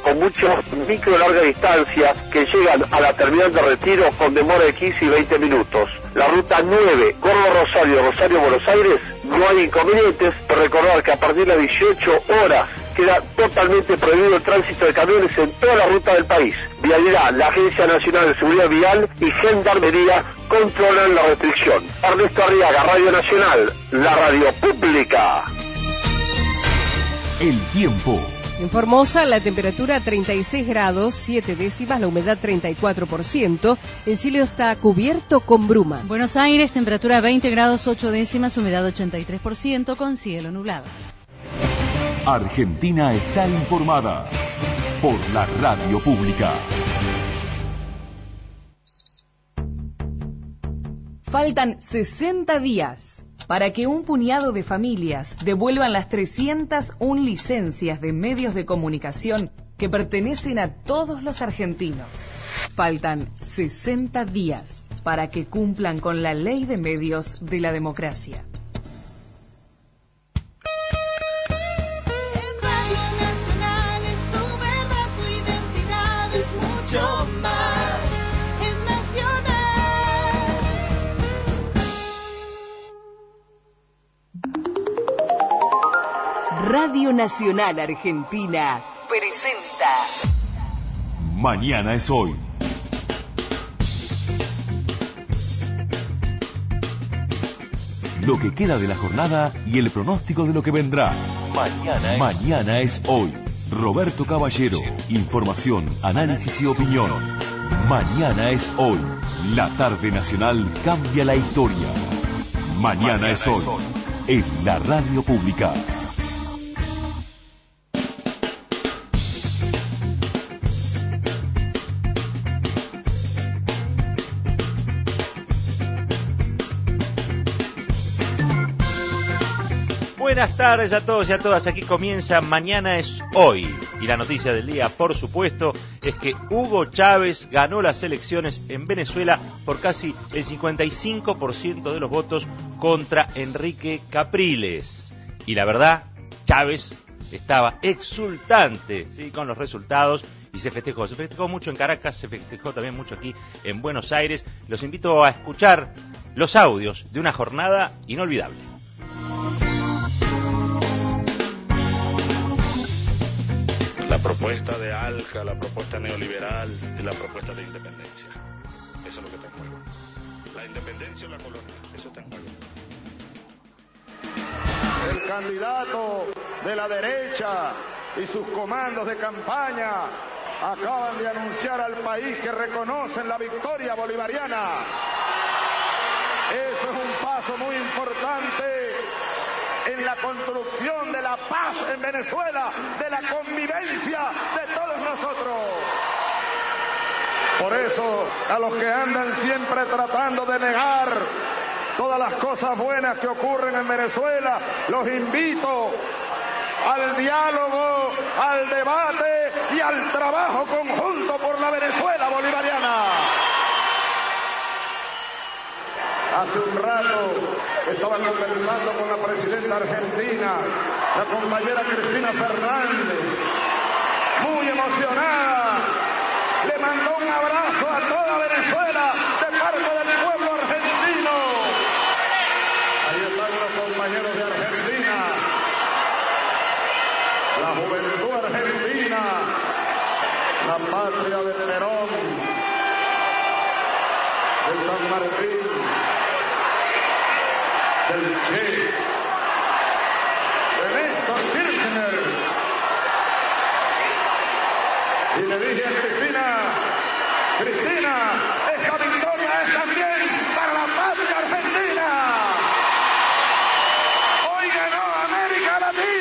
con muchas micro larga distancia que llegan a la terminal de Retiro con demora de 15 y 20 minutos. La ruta 9, Córdoba-Rosario, Rosario-Buenos Aires, no hay inconvenientes. Recordar que a partir de las 18 horas queda totalmente prohibido el tránsito de camiones en toda la ruta del país. Vialidad, la Agencia Nacional de Seguridad Vial y Gendarmería controlan la restricción. Ernesto Arriaga, Radio Nacional, la radio pública. El tiempo. En Formosa, la temperatura 36 grados, 7 décimas, la humedad 34%. El cielo está cubierto con bruma. Buenos Aires, temperatura 20 grados, 8 décimas, humedad 83%, con cielo nublado. Argentina está informada por la radio pública. Faltan 60 días para que un puñado de familias devuelvan las 301 licencias de medios de comunicación que pertenecen a todos los argentinos. Faltan 60 días para que cumplan con la ley de medios de la democracia. Es Radio Nacional, es tu verdad, tu identidad, es mucho más, es nacional. Radio Nacional Argentina presenta Mañana es hoy. Lo que queda de la jornada y el pronóstico de lo que vendrá. Mañana es hoy. Roberto Caballero. Información, análisis y opinión. Mañana es hoy. La tarde nacional cambia la historia. Mañana es hoy. En la radio pública. Buenas tardes a todos y a todas, aquí comienza Mañana es Hoy. Y la noticia del día, por supuesto, es que Hugo Chávez ganó las elecciones en Venezuela por casi el 55% de los votos contra Enrique Capriles. Y la verdad, Chávez estaba exultante, ¿sí?, con los resultados y se festejó mucho en Caracas, se festejó también mucho aquí en Buenos Aires. Los invito a escuchar los audios de una jornada inolvidable. La propuesta de ALCA, la propuesta neoliberal y la propuesta de independencia. Eso es lo que está en juego. La independencia o la colonia, eso está en juego. El candidato de la derecha y sus comandos de campaña acaban de anunciar al país que reconocen la victoria bolivariana. Eso es un paso muy importante en la construcción de la paz en Venezuela, de la convivencia de todos nosotros. Por eso, a los que andan siempre tratando de negar todas las cosas buenas que ocurren en Venezuela, los invito al diálogo, al debate y al trabajo conjunto por la Venezuela bolivariana. Hace un rato estaba conversando con la presidenta argentina, la compañera Cristina Fernández, muy emocionada. Le mandó un abrazo a toda Venezuela de parte del pueblo argentino. Ahí están los compañeros de Argentina, la juventud argentina, la patria de Perón, de San Martín, del Che, de Néstor Kirchner. Y le dije a Cristina, esta victoria es también para la patria argentina. Hoy ganó América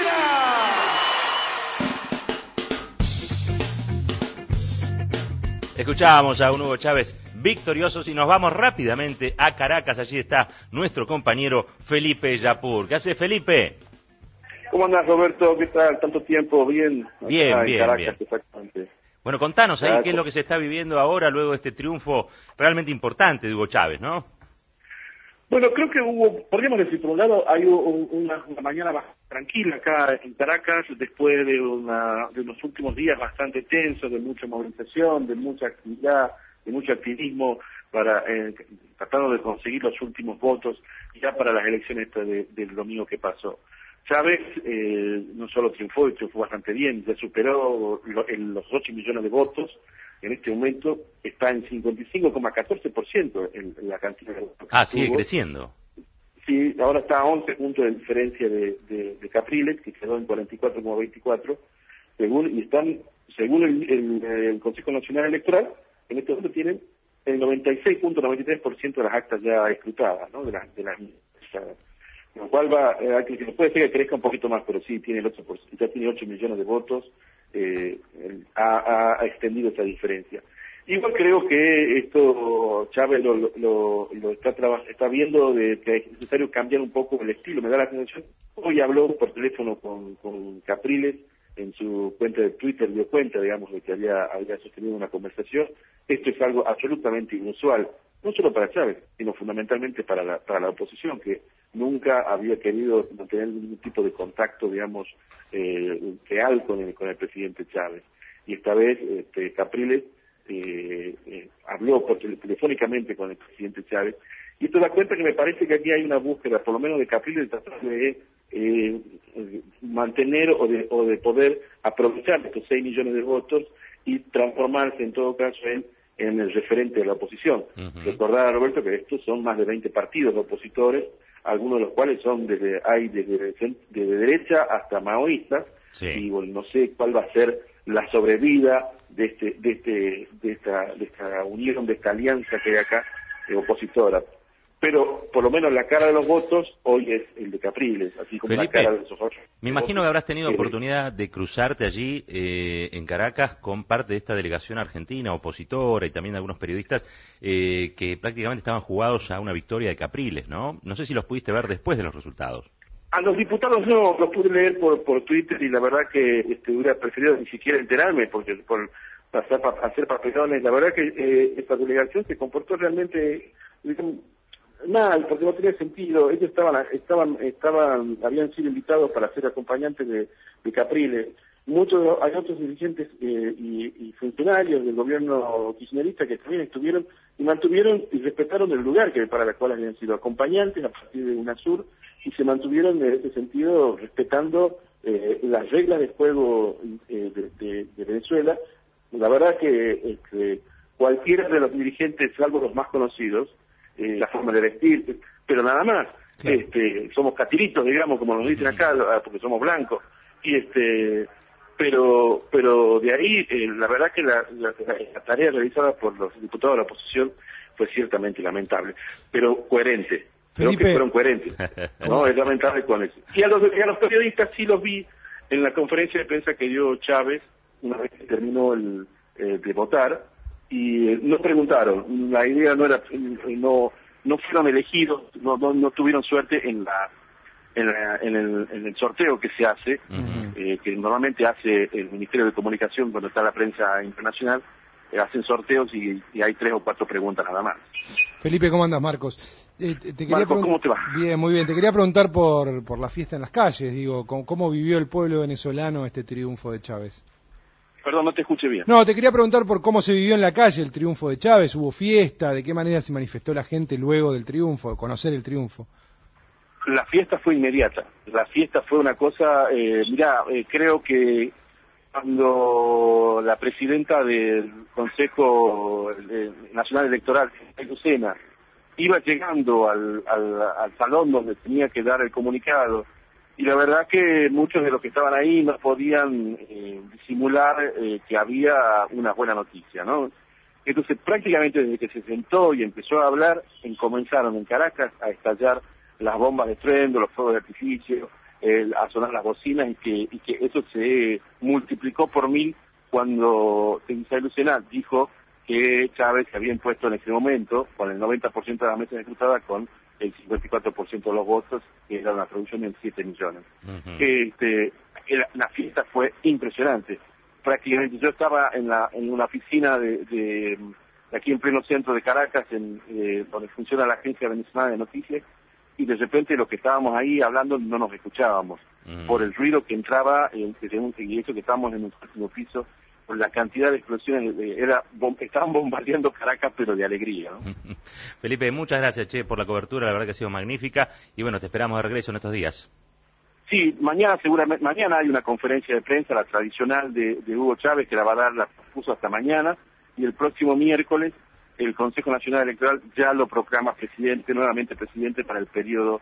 Latina. Escuchábamos a un Hugo Chávez victoriosos y nos vamos rápidamente a Caracas. Allí está nuestro compañero Felipe Yapur. ¿Qué hace, Felipe? ¿Cómo andás, Roberto? ¿Qué tal? ¿Tanto tiempo? Bien. Bien. Caracas, exactamente. Bueno, contanos ahí qué es lo que se está viviendo ahora luego de este triunfo realmente importante de Hugo Chávez, ¿no? Bueno, creo que podríamos decir, por un lado, hay una mañana bastante tranquila acá en Caracas, después de unos últimos días bastante tensos, de mucha movilización, de mucha actividad, de mucho activismo para tratando de conseguir los últimos votos ya para las elecciones del domingo que pasó. Chávez no solo triunfó bastante bien, ya superó los 8 millones de votos. En este momento está en 55,14% en la cantidad de votos. Sigue creciendo. Sí, ahora está a 11 puntos de diferencia de Capriles, que quedó en 44,24, según el Consejo Nacional Electoral. En este momento tienen el 96,93% de las actas ya escrutadas, ¿no? de las lo cual puede ser que crezca un poquito más, pero sí tiene el 8%, ya tiene 8 millones de votos. Ha extendido esa diferencia. Igual creo que esto Chávez lo está viendo de que es necesario cambiar un poco el estilo. Me da la sensación, hoy habló por teléfono con Capriles, en su cuenta de Twitter dio cuenta, digamos, de que había sostenido una conversación. Esto es algo absolutamente inusual, no solo para Chávez, sino fundamentalmente para la oposición, que nunca había querido mantener ningún tipo de contacto, digamos, real con el presidente Chávez. Y esta vez Capriles habló telefónicamente con el presidente Chávez, y esto da cuenta que me parece que aquí hay una búsqueda, por lo menos de Capriles, de tratar de mantener o de poder aprovechar estos 6 millones de votos y transformarse en todo caso en el referente de la oposición. Recordar a Roberto que estos son más de 20 partidos opositores, algunos de los cuales son desde derecha hasta maoístas, y bueno, no sé cuál va a ser la sobrevida de esta unión, de esta alianza que hay acá opositora. Pero por lo menos la cara de los votos hoy es el de Capriles, así como Felipe, la cara de esos otros. Me imagino que habrás tenido oportunidad de cruzarte allí en Caracas con parte de esta delegación argentina, opositora, y también de algunos periodistas que prácticamente estaban jugados a una victoria de Capriles, ¿no? No sé si los pudiste ver después de los resultados. A los diputados no, los pude leer por Twitter, y la verdad que hubiera preferido ni siquiera enterarme, porque por hacer papelones, la verdad que esta delegación se comportó realmente mal, porque no tenía sentido. Ellos habían sido invitados para ser acompañantes de Capriles. Hay otros dirigentes y funcionarios del gobierno kirchnerista que también estuvieron y mantuvieron y respetaron el lugar para el cual habían sido acompañantes a partir de UNASUR, y se mantuvieron en ese sentido respetando las reglas de juego de Venezuela. La verdad que cualquiera de los dirigentes, salvo los más conocidos, la forma de vestir, pero nada más. Claro. Somos catiritos, digamos, como nos dicen acá, porque somos blancos. Pero de ahí, la verdad que la tarea realizada por los diputados de la oposición fue ciertamente lamentable, pero coherente. Creo que fueron coherentes. No, es lamentable con eso. Y a los periodistas sí los vi en la conferencia de prensa que dio Chávez una vez que terminó de votar, y no preguntaron. La idea no era, no fueron elegidos, no tuvieron suerte en el sorteo que se hace, que normalmente hace el Ministerio de Comunicación cuando está la prensa internacional. Hacen sorteos y hay 3 o 4 preguntas nada más. Felipe, ¿cómo andas, Marcos? Marcos, ¿cómo te va? Bien, muy bien. Te quería preguntar por la fiesta en las calles, digo, ¿cómo vivió el pueblo venezolano este triunfo de Chávez? Perdón, no te escuché bien. No, te quería preguntar por cómo se vivió en la calle el triunfo de Chávez. ¿Hubo fiesta? ¿De qué manera se manifestó la gente luego del triunfo, de conocer el triunfo? La fiesta fue inmediata. La fiesta fue una cosa, creo que cuando la presidenta del Consejo Nacional Electoral, Lucena, iba llegando al salón donde tenía que dar el comunicado, y la verdad que muchos de los que estaban ahí no podían disimular que había una buena noticia, ¿no? Entonces prácticamente desde que se sentó y empezó a hablar, comenzaron en Caracas a estallar las bombas de estruendo, los fuegos de artificio, a sonar las bocinas, y que eso se multiplicó por 1000 cuando Isabel Lucena dijo que Chávez se había impuesto en ese momento con el 90% de la mesa ejecutada, con el 54% de los votos, que era una producción de 7 millones. La fiesta fue impresionante. Prácticamente yo estaba en una oficina de aquí en pleno centro de Caracas, donde funciona la Agencia Venezolana de Noticias, y de repente los que estábamos ahí hablando no nos escuchábamos, por el ruido que entraba, y eso que estábamos en un último piso, por la cantidad de explosiones, estaban bombardeando Caracas, pero de alegría, ¿no? Felipe, muchas gracias, por la cobertura, la verdad que ha sido magnífica, y bueno, te esperamos de regreso en estos días. Sí, mañana hay una conferencia de prensa, la tradicional de Hugo Chávez, que la va a dar, la puso hasta mañana, y el próximo miércoles el Consejo Nacional Electoral ya lo proclama nuevamente presidente para el periodo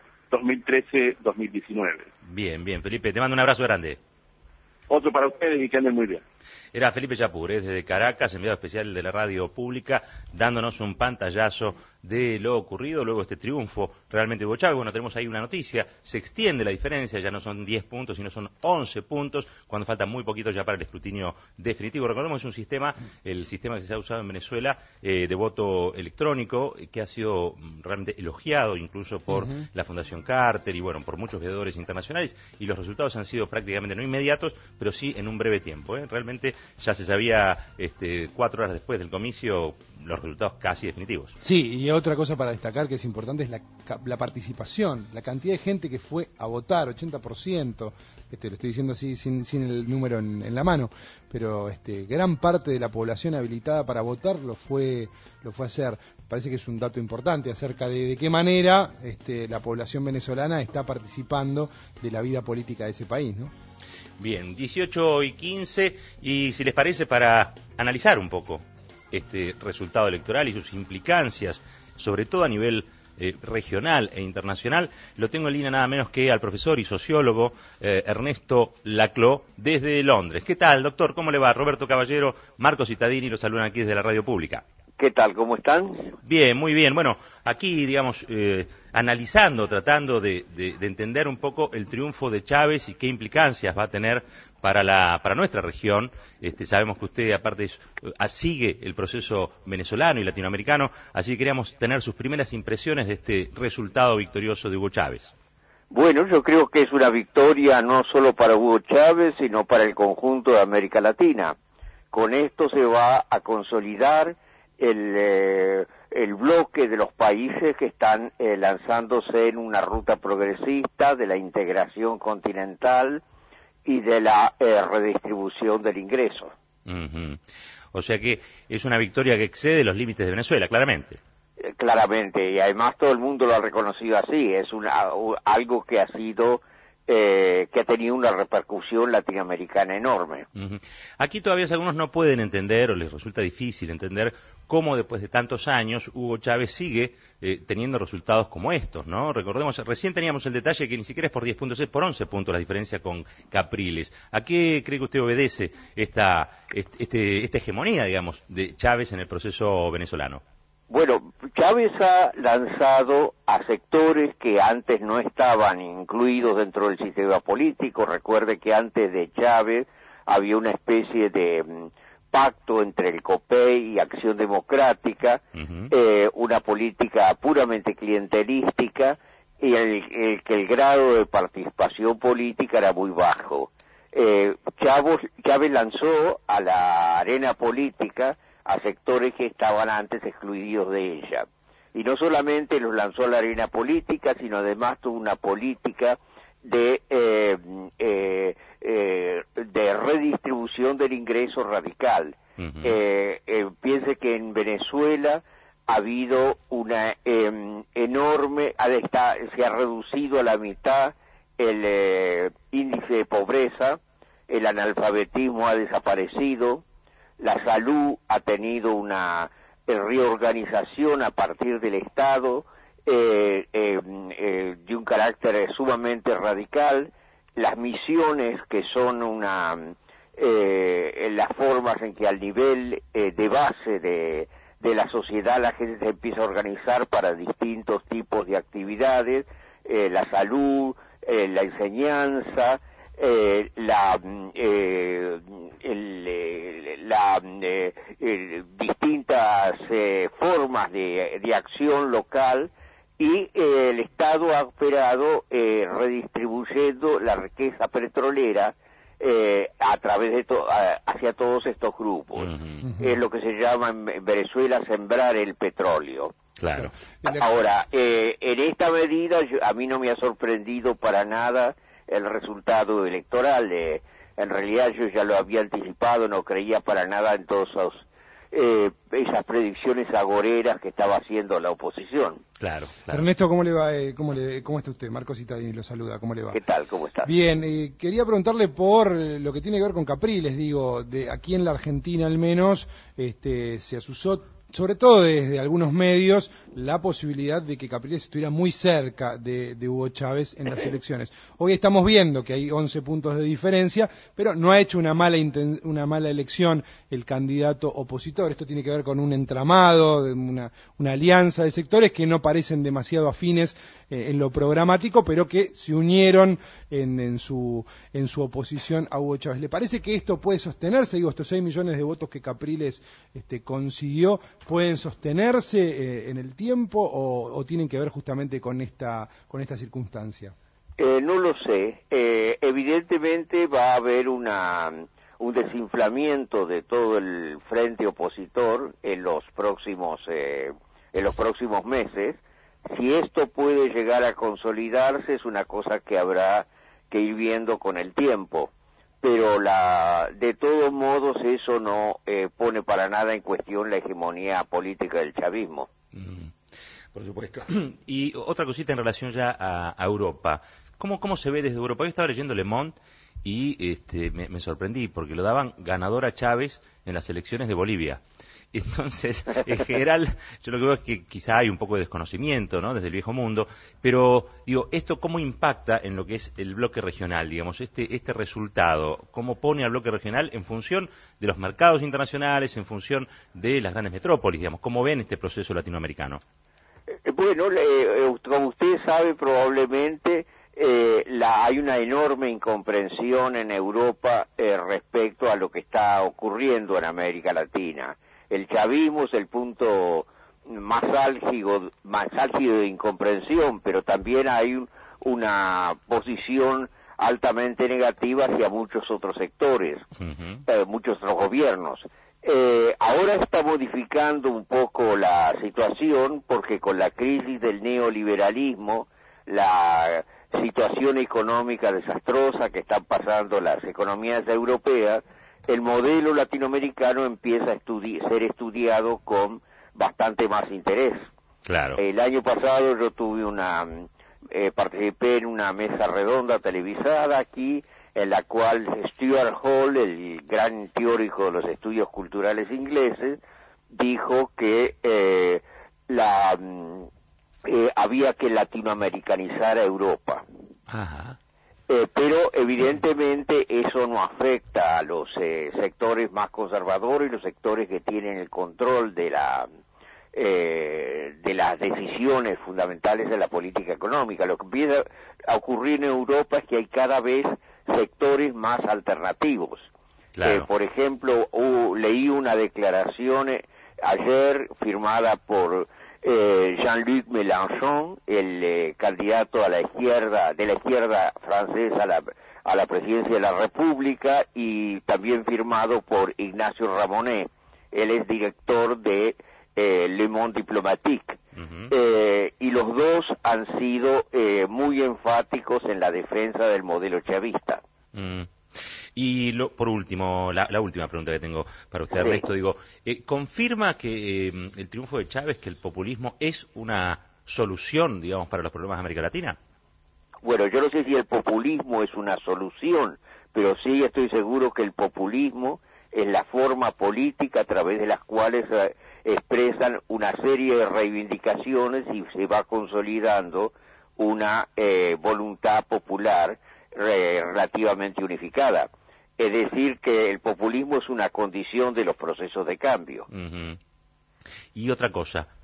2013-2019. Bien, Felipe, te mando un abrazo grande. Otro para ustedes y que anden muy bien. Era Felipe Chapur, desde Caracas, enviado especial de la radio pública, dándonos un pantallazo de lo ocurrido, luego este triunfo realmente de Hugo Chávez. Bueno, tenemos ahí una noticia, se extiende la diferencia, ya no son 10 puntos, sino son 11 puntos, cuando falta muy poquito ya para el escrutinio definitivo. Recordemos, es un sistema, el sistema que se ha usado en Venezuela, de voto electrónico, que ha sido realmente elogiado incluso por la Fundación Carter y bueno, por muchos veedores internacionales, y los resultados han sido prácticamente no inmediatos, pero sí en un breve tiempo. Realmente ya se sabía 4 horas después del comicio los resultados casi definitivos. Sí, y otra cosa para destacar que es importante es la participación, la cantidad de gente que fue a votar, 80%, lo estoy diciendo así sin el número en la mano, pero gran parte de la población habilitada para votar lo fue a hacer. Parece que es un dato importante acerca de qué manera la población venezolana está participando de la vida política de ese país, ¿no? Bien, 18:15, y si les parece, para analizar un poco este resultado electoral y sus implicancias, sobre todo a nivel regional e internacional, lo tengo en línea nada menos que al profesor y sociólogo Ernesto Laclau desde Londres. ¿Qué tal, doctor? ¿Cómo le va? Roberto Caballero, Marcos Cittadini, los saludan aquí desde la radio pública. ¿Qué tal? ¿Cómo están? Bien, muy bien. Bueno, aquí, digamos, analizando, tratando de entender un poco el triunfo de Chávez y qué implicancias va a tener para nuestra región. Sabemos que usted, aparte, sigue el proceso venezolano y latinoamericano, así que queríamos tener sus primeras impresiones de este resultado victorioso de Hugo Chávez. Bueno, yo creo que es una victoria no solo para Hugo Chávez, sino para el conjunto de América Latina. Con esto se va a consolidar el bloque de los países que están lanzándose en una ruta progresista de la integración continental y de la redistribución del ingreso. O sea que es una victoria que excede los límites de Venezuela, claramente. Claramente, y además todo el mundo lo ha reconocido así, es algo que ha sido que ha tenido una repercusión latinoamericana enorme. Aquí todavía algunos no pueden entender, o les resulta difícil entender, cómo después de tantos años Hugo Chávez sigue teniendo resultados como estos, ¿no? Recordemos, recién teníamos el detalle que ni siquiera es por 10 puntos, es por 11 puntos la diferencia con Capriles. ¿A qué cree que usted obedece esta hegemonía, digamos, de Chávez en el proceso venezolano? Bueno, Chávez ha lanzado a sectores que antes no estaban incluidos dentro del sistema político. Recuerde que antes de Chávez había una especie de pacto entre el COPEI y Acción Democrática, una política puramente clientelística y que el grado de participación política era muy bajo. Chávez lanzó a la arena política a sectores que estaban antes excluidos de ella. Y no solamente los lanzó a la arena política, sino además tuvo una política de redistribución del ingreso radical. Piense que en Venezuela ha habido una enorme, se ha reducido a la mitad el índice de pobreza, el analfabetismo ha desaparecido, la salud ha tenido una reorganización a partir del Estado de un carácter sumamente radical, las misiones que son las formas en que al nivel de base de la sociedad la gente se empieza a organizar para distintos tipos de actividades, la salud, la enseñanza, distintas formas de acción local, y el Estado ha operado redistribuyendo la riqueza petrolera a través de hacia todos estos grupos. Es lo que se llama en Venezuela sembrar el petróleo. Claro. Ahora, en esta medida a mí no me ha sorprendido para nada el resultado electoral. En realidad yo ya lo había anticipado, no creía para nada en todos esas predicciones agoreras que estaba haciendo la oposición. Claro. Ernesto, ¿cómo le va? ¿Cómo está usted? Marco Cittadini lo saluda, ¿cómo le va? ¿Qué tal? ¿Cómo está? Bien, quería preguntarle por lo que tiene que ver con Capriles, digo, de aquí en la Argentina al menos, se asusó, sobre todo desde algunos medios, la posibilidad de que Capriles estuviera muy cerca de Hugo Chávez en las elecciones. Hoy estamos viendo que hay 11 puntos de diferencia, pero no ha hecho una mala elección el candidato opositor. Esto tiene que ver con un entramado, una alianza de sectores que no parecen demasiado afines en lo programático, pero que se unieron en su oposición a Hugo Chávez. ¿Le parece que esto puede sostenerse? Digo, estos 6 millones de votos que Capriles consiguió, ¿pueden sostenerse en el tiempo o tienen que ver justamente con esta circunstancia? No lo sé. Evidentemente va a haber un desinflamiento de todo el frente opositor en los próximos meses. Si esto puede llegar a consolidarse es una cosa que habrá que ir viendo con el tiempo, pero de todos modos eso no pone para nada en cuestión la hegemonía política del chavismo. Por supuesto. Y otra cosita en relación ya a Europa. ¿Cómo se ve desde Europa? Yo estaba leyendo Le Monde y me sorprendí porque lo daban ganador a Chávez en las elecciones de Bolivia. Entonces, en general, yo lo que veo es que quizá hay un poco de desconocimiento, ¿no?, desde el viejo mundo, pero, digo, ¿esto cómo impacta en lo que es el bloque regional, digamos, este resultado? ¿Cómo pone al bloque regional en función de los mercados internacionales, en función de las grandes metrópolis, digamos? ¿Cómo ven este proceso latinoamericano? Bueno, como usted sabe, probablemente hay una enorme incomprensión en Europa respecto a lo que está ocurriendo en América Latina. El chavismo es el punto más álgido de incomprensión, pero también hay una posición altamente negativa hacia muchos otros sectores, muchos otros gobiernos. Ahora está modificando un poco la situación porque con la crisis del neoliberalismo, la situación económica desastrosa que están pasando las economías europeas, el modelo latinoamericano empieza a ser estudiado con bastante más interés. Claro. El año pasado yo participé en una mesa redonda televisada aquí, en la cual Stuart Hall, el gran teórico de los estudios culturales ingleses, dijo que había que latinoamericanizar a Europa. Ajá. Pero evidentemente eso no afecta a los sectores más conservadores y los sectores que tienen el control de las decisiones fundamentales de la política económica. Lo que empieza a ocurrir en Europa es que hay cada vez sectores más alternativos. Claro. Por ejemplo, leí una declaración ayer firmada por Jean-Luc Mélenchon, el candidato de la izquierda francesa a la presidencia de la República, y también firmado por Ignacio Ramonet. Él es director de Le Monde Diplomatique. Y los dos han sido muy enfáticos en la defensa del modelo chavista. Y por último, la última pregunta que tengo para usted, Ernesto, digo, ¿confirma que el triunfo de Chávez, que el populismo es una solución, digamos, para los problemas de América Latina? Bueno, yo no sé si el populismo es una solución, pero sí estoy seguro que el populismo es la forma política a través de las cuales expresan una serie de reivindicaciones y se va consolidando una voluntad popular relativamente unificada. Es decir, que el populismo es una condición de los procesos de cambio. Y otra cosa,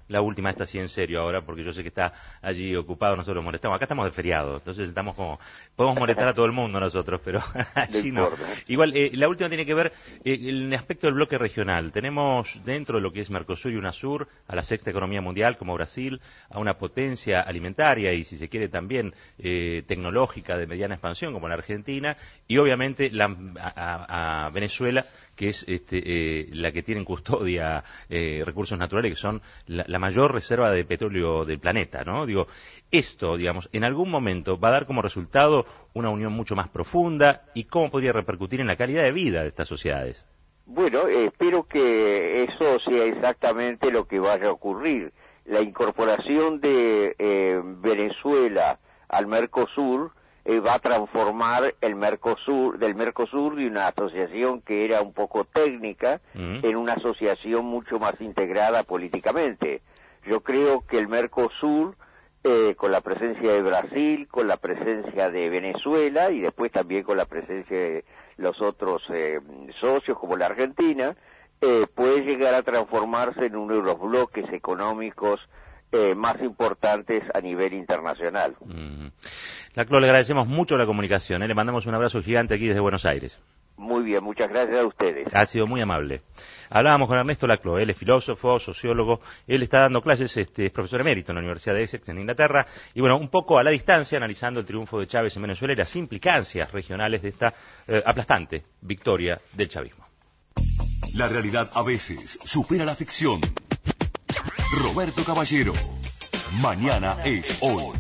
la última, esta sí en serio ahora, porque yo sé que está allí ocupado, nosotros lo molestamos. Acá estamos de feriado, entonces estamos como, podemos molestar a todo el mundo nosotros, pero allí no. Igual, la última tiene que ver el aspecto del bloque regional. Tenemos dentro de lo que es Mercosur y UNASUR a la sexta economía mundial como Brasil, a una potencia alimentaria y si se quiere también tecnológica de mediana expansión como la Argentina, y obviamente a Venezuela, que es la que tiene en custodia recursos naturales, que son la mayor reserva de petróleo del planeta, ¿no? Digo, esto, digamos, en algún momento va a dar como resultado una unión mucho más profunda, y cómo podría repercutir en la calidad de vida de estas sociedades. Bueno, espero que eso sea exactamente lo que vaya a ocurrir. La incorporación de Venezuela al Mercosur va a transformar el Mercosur, del Mercosur, de una asociación que era un poco técnica, en una asociación mucho más integrada políticamente. Yo creo que el Mercosur, con la presencia de Brasil, con la presencia de Venezuela y después también con la presencia de los otros socios como la Argentina, puede llegar a transformarse en uno de los bloques económicos más importantes a nivel internacional. Laclau, le agradecemos mucho la comunicación, le mandamos un abrazo gigante aquí desde Buenos Aires. Muy bien, muchas gracias a ustedes. Ha sido muy amable. Hablábamos con Ernesto Laclau, él es filósofo, sociólogo, él está dando clases, es profesor emérito en la Universidad de Essex en Inglaterra, y bueno, un poco a la distancia, analizando el triunfo de Chávez en Venezuela y las implicancias regionales de esta aplastante victoria del chavismo. La realidad a veces supera la ficción. Roberto Caballero. Mañana es hoy.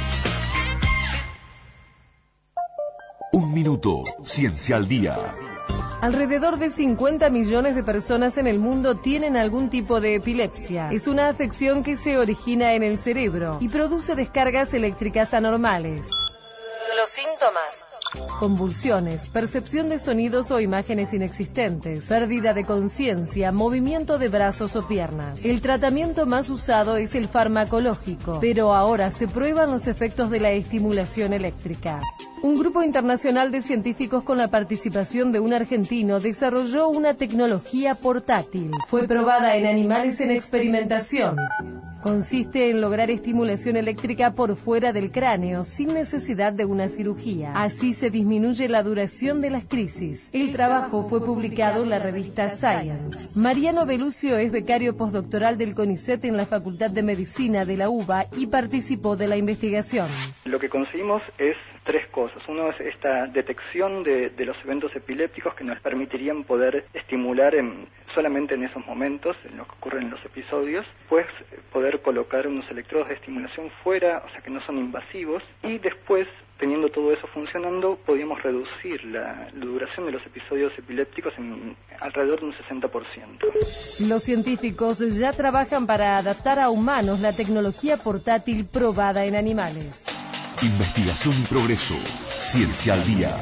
Un minuto, Ciencia al Día. Alrededor de 50 millones de personas en el mundo tienen algún tipo de epilepsia. Es una afección que se origina en el cerebro y produce descargas eléctricas anormales. Los síntomas: convulsiones, percepción de sonidos o imágenes inexistentes, pérdida de conciencia, movimiento de brazos o piernas. El tratamiento más usado es el farmacológico, pero ahora se prueban los efectos de la estimulación eléctrica. Un grupo internacional de científicos con la participación de un argentino desarrolló una tecnología portátil. Fue probada en animales en experimentación. Consiste en lograr estimulación eléctrica por fuera del cráneo sin necesidad de una cirugía. Así se disminuye la duración de las crisis. El trabajo fue publicado en la revista Science. Mariano Belucio es becario postdoctoral del CONICET en la Facultad de Medicina de la UBA y participó de la investigación. Lo que conseguimos es tres cosas. Uno es esta detección de los eventos epilépticos que nos permitirían poder estimular solamente en esos momentos, en lo que ocurre en los episodios, pues poder colocar unos electrodos de estimulación fuera, o sea que no son invasivos, y después, teniendo todo eso funcionando, podíamos reducir la duración de los episodios epilépticos en alrededor de un 60%. Los científicos ya trabajan para adaptar a humanos la tecnología portátil probada en animales. Investigación y progreso. Ciencia al Día.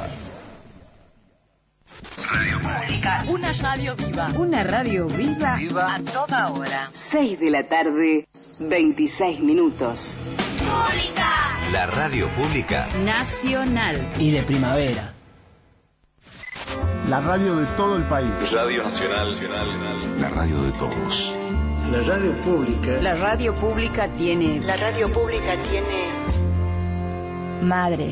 Radio Pública. Una radio viva. Una radio viva. Viva a toda hora. 6 de la tarde, 26 minutos. Pública. La radio pública. Nacional. Y de primavera. La radio de todo el país. Radio Nacional. La radio de todos. La radio pública. La radio pública tiene. La radio pública tiene. Madres.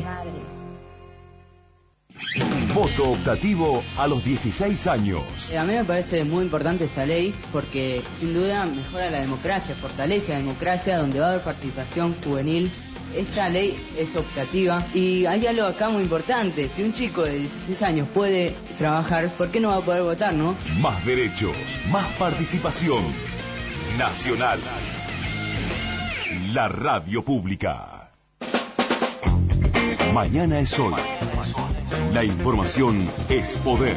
Voto optativo a los 16 años. A mí me parece muy importante esta ley porque sin duda mejora la democracia, fortalece la democracia donde va a haber participación juvenil. Esta ley es optativa y hay algo acá muy importante. Si un chico de 16 años puede trabajar, ¿por qué no va a poder votar, no? Más derechos, más participación. Nacional. La radio pública. Mañana es hoy. La información es poder.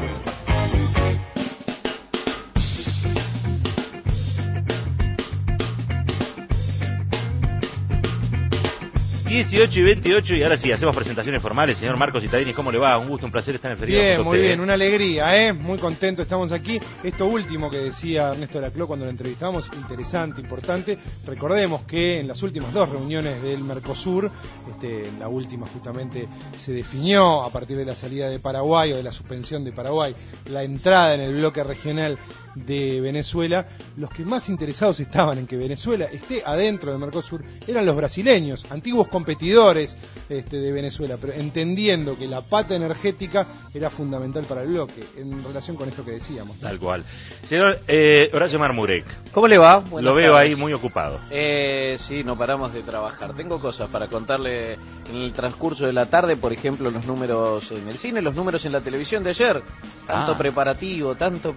18:28 y ahora sí, hacemos presentaciones formales. Señor Marcos Cittadini, ¿cómo le va? Un gusto, un placer estar en el feriado. Bien, junto a muy usted, bien, una alegría, muy contento, estamos aquí. Esto último que decía Ernesto Laclau cuando lo entrevistamos, interesante, importante. Recordemos que en las últimas 2 reuniones del Mercosur, la última justamente se definió a partir de la salida de Paraguay o de la suspensión de Paraguay, la entrada en el bloque regional de Venezuela. Los que más interesados estaban en que Venezuela esté adentro del Mercosur eran los brasileños, antiguos competidores de Venezuela, pero entendiendo que la pata energética era fundamental para el bloque, en relación con esto que decíamos, ¿no? Tal cual. Señor Horacio Marmurek, ¿cómo le va? Lo veo ahí muy ocupado. Sí, no paramos de trabajar. Tengo cosas para contarle en el transcurso de la tarde, por ejemplo, los números en el cine, los números en la televisión de ayer. Tanto preparativo,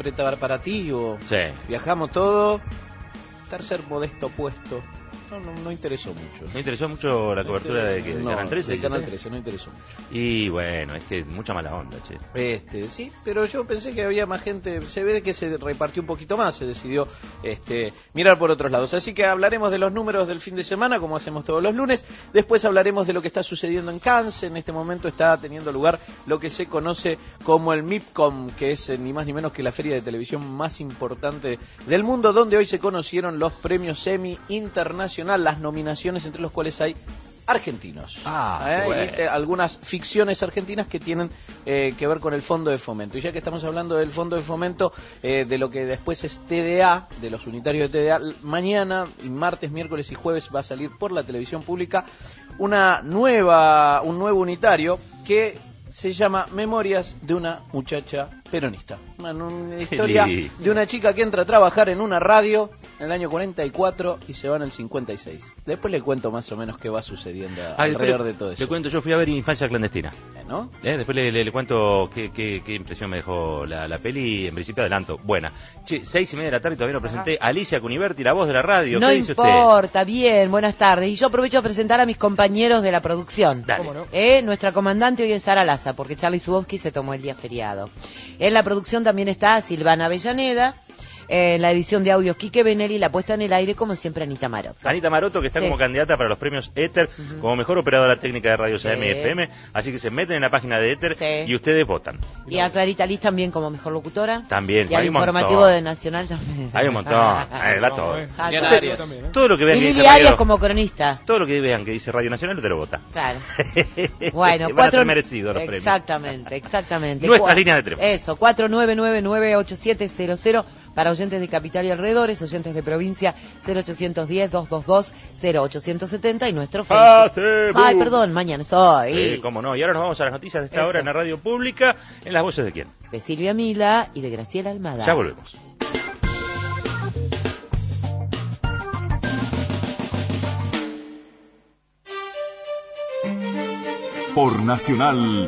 Sí. Viajamos todo. Tercer modesto puesto. No interesó mucho. ¿No interesó mucho la cobertura de Canal 13? De Canal 13, no interesó mucho. Y bueno, es que mucha mala onda, che. Sí, pero yo pensé que había más gente. Se ve que se repartió un poquito más, se decidió mirar por otros lados. Así que hablaremos de los números del fin de semana, como hacemos todos los lunes. Después hablaremos de lo que está sucediendo en Cannes. En este momento está teniendo lugar lo que se conoce como el MIPCOM, que es ni más ni menos que la feria de televisión más importante del mundo, donde hoy se conocieron los premios Emmy internacionales, las nominaciones, entre los cuales hay argentinos. Bueno. Y algunas ficciones argentinas que tienen que ver con el Fondo de Fomento. Y ya que estamos hablando del Fondo de Fomento, de lo que después es TDA, de los unitarios de TDA, mañana, martes, miércoles y jueves va a salir por la televisión pública un nuevo unitario que se llama Memorias de una muchacha peronista. Una historia de una chica que entra a trabajar en una radio en el año 44 y se va en el 56. Después le cuento más o menos qué va sucediendo alrededor de todo eso. Le cuento, yo fui a ver Infancia Clandestina. ¿No? Después le cuento qué impresión me dejó la peli. En principio adelanto, buena. 6:30 de la tarde y todavía no presenté. Alicia Cuniverti, la voz de la radio. No ¿Qué dice importa, usted? Bien, buenas tardes. Y yo aprovecho a presentar a mis compañeros de la producción. Dale. ¿Cómo no? Nuestra comandante hoy es Sara Laza, porque Charlie Zubowski se tomó el día feriado. En la producción también está Silvana Avellaneda. En la edición de audio Quique Benelli, la puesta en el aire, como siempre, Anita Maroto. Anita Maroto, que está como candidata para los premios Éter, como mejor operadora técnica de radios AM y FM, así que se meten en la página de Éter y ustedes votan. Y a Clarita Liz también como mejor locutora. También. Y al informativo de Nacional también. Hay un montón. Va todo. Todo lo que vean y que Lili dice Arias radio, como cronista. todo lo que vean que dice Radio Nacional, te lo vota. Claro. Bueno, van a ser merecidos los premios. Exactamente. Nuestras líneas de teléfono. Eso, 49998700 para oyentes de capital y alrededores, oyentes de provincia 0810-222-0870 y nuestro Facebook. Ay, perdón, mañana es hoy. Cómo no. Y ahora nos vamos a las noticias de esta hora en la radio pública, en las voces de quién. De Silvia Mila y de Graciela Almada. Ya volvemos. Por Nacional,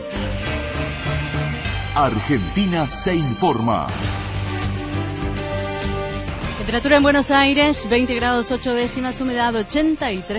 Argentina se informa. Temperatura en Buenos Aires, 20 grados 8 décimas, humedad 83%.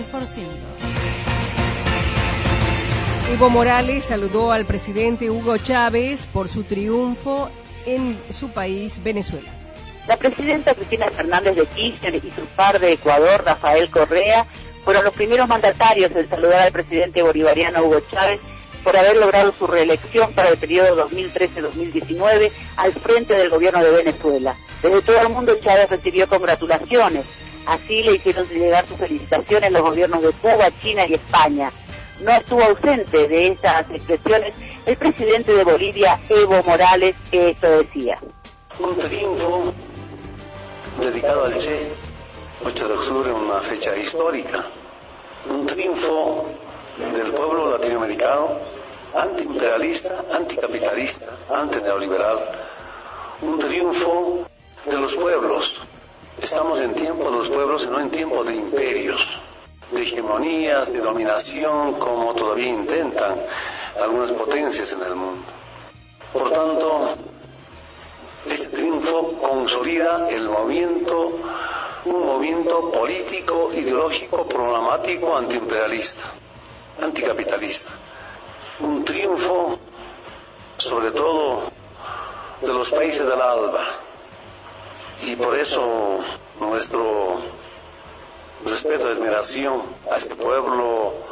Evo Morales saludó al presidente Hugo Chávez por su triunfo en su país, Venezuela. La presidenta Cristina Fernández de Kirchner y su par de Ecuador, Rafael Correa, fueron los primeros mandatarios en saludar al presidente bolivariano Hugo Chávez por haber logrado su reelección para el periodo 2013-2019 al frente del gobierno de Venezuela. Desde todo el mundo Chávez recibió congratulaciones. Así le hicieron llegar sus felicitaciones los gobiernos de Cuba, China y España. No estuvo ausente de estas expresiones el presidente de Bolivia, Evo Morales, que esto decía. Un triunfo dedicado al Che, 8 de octubre, una fecha histórica. Un triunfo del pueblo latinoamericano, antiimperialista, anticapitalista, antineoliberal. Un triunfo de los pueblos. Estamos en tiempo de los pueblos y no en tiempo de imperios, de hegemonías, de dominación, como todavía intentan algunas potencias en el mundo. Por tanto, este triunfo consolida el movimiento, un movimiento político, ideológico, programático, antiimperialista, anticapitalista. Un triunfo, sobre todo, de los países del ALBA. Y por eso nuestro respeto y admiración a este pueblo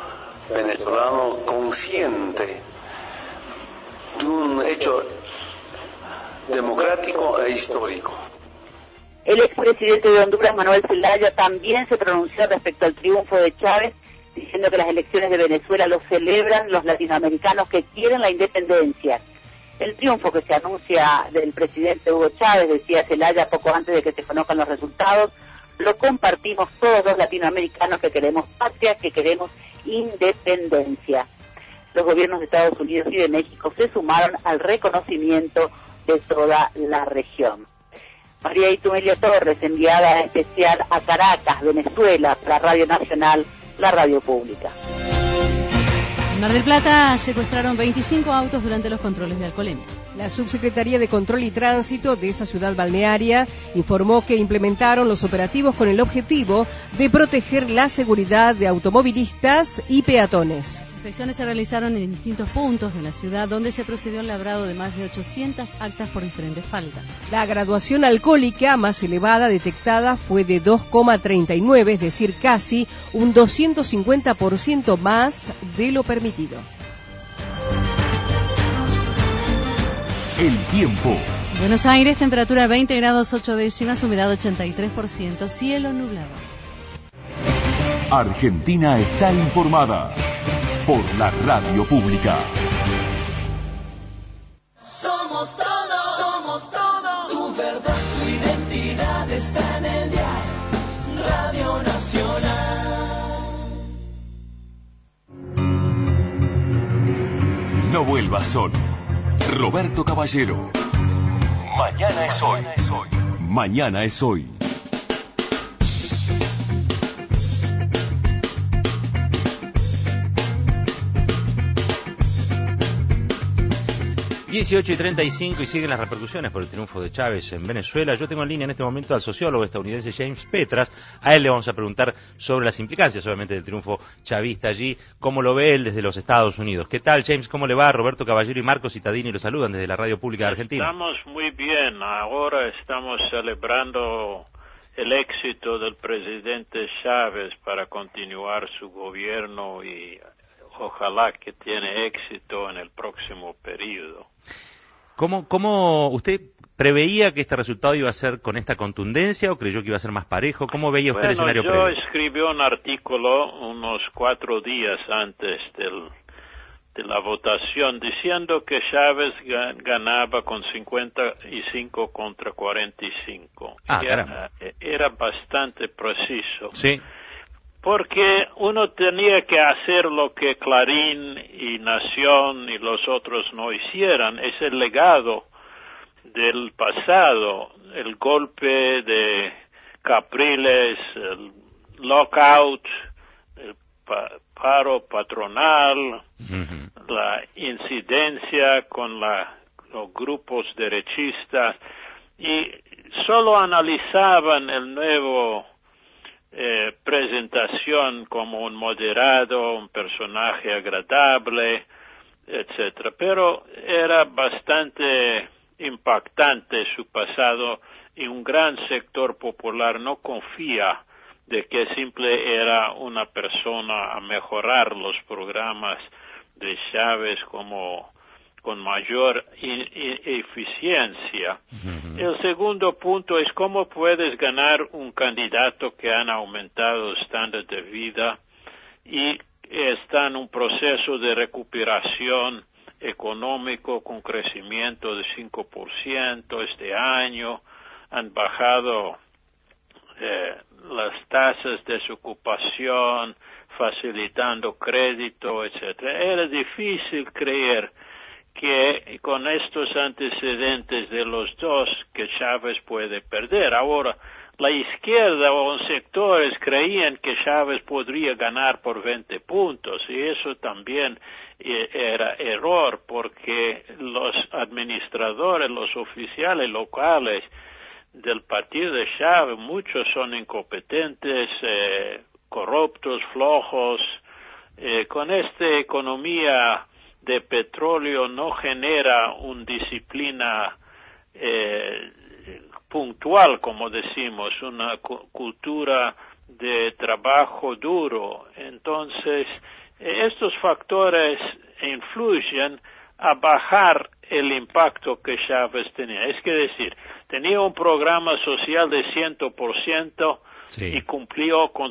venezolano consciente de un hecho democrático e histórico. El expresidente de Honduras, Manuel Zelaya, también se pronunció respecto al triunfo de Chávez, diciendo que las elecciones de Venezuela lo celebran los latinoamericanos que quieren la independencia. El triunfo que se anuncia del presidente Hugo Chávez, decía Zelaya poco antes de que se conozcan los resultados, lo compartimos todos los latinoamericanos que queremos patria, que queremos independencia. Los gobiernos de Estados Unidos y de México se sumaron al reconocimiento de toda la región. María Itumelio Torres, enviada especial a Caracas, Venezuela, para Radio Nacional, la radio pública. En Mar del Plata secuestraron 25 autos durante los controles de alcoholemia. La Subsecretaría de Control y Tránsito de esa ciudad balnearia informó que implementaron los operativos con el objetivo de proteger la seguridad de automovilistas y peatones. Inspecciones se realizaron en distintos puntos de la ciudad donde se procedió al labrado de más de 800 actas por diferentes faltas. La graduación alcohólica más elevada detectada fue de 2,39, es decir, casi un 250% más de lo permitido. El tiempo. Buenos Aires, temperatura 20 grados 8 décimas, humedad 83%, cielo nublado. Argentina está informada por la radio pública. Somos todo, tu verdad, tu identidad está en el dial, Radio Nacional. No vuelvas solo. Roberto Caballero. Mañana es hoy. Mañana es hoy. ...18:35 y siguen las repercusiones por el triunfo de Chávez en Venezuela. Yo tengo en línea en este momento al sociólogo estadounidense James Petras. A él le vamos a preguntar sobre las implicancias, obviamente, del triunfo chavista allí. ¿Cómo lo ve él desde los Estados Unidos? ¿Qué tal, James? ¿Cómo le va? Roberto Caballero y Marcos Cittadini lo saludan desde la Radio Pública de Argentina. Estamos muy bien. Ahora estamos celebrando el éxito del presidente Chávez para continuar su gobierno y ojalá que tiene éxito en el próximo periodo. ¿Cómo usted preveía que este resultado iba a ser con esta contundencia o creyó que iba a ser más parejo? ¿Cómo veía usted el escenario previo? Yo escribí un artículo unos 4 días antes de la votación diciendo que Chávez ganaba con 55 contra 45. Era bastante preciso. Sí. Porque uno tenía que hacer lo que Clarín y Nación y los otros no hicieran. Es el legado del pasado, el golpe de Capriles, el lockout, el paro patronal, la incidencia con los grupos derechistas, y solo analizaban el nuevo presentación como un moderado, un personaje agradable, etcétera. Pero era bastante impactante su pasado y un gran sector popular no confía de que simple era una persona a mejorar los programas de Chávez como con mayor eficiencia. El segundo punto es cómo puedes ganar un candidato que han aumentado el estándar de vida y está en un proceso de recuperación económico con crecimiento de 5% este año, han bajado las tasas de desocupación, facilitando crédito, etcétera. Era difícil creer que con estos antecedentes de los dos que Chávez puede perder. Ahora, la izquierda o sectores creían que Chávez podría ganar por 20 puntos y eso también era error porque los administradores, los oficiales locales del partido de Chávez, muchos son incompetentes, corruptos, flojos. Con esta economía de petróleo no genera una disciplina puntual, como decimos, una cultura de trabajo duro. Entonces, estos factores influyen a bajar el impacto que Chávez tenía. Es que decir, tenía un programa social de 100% y cumplió con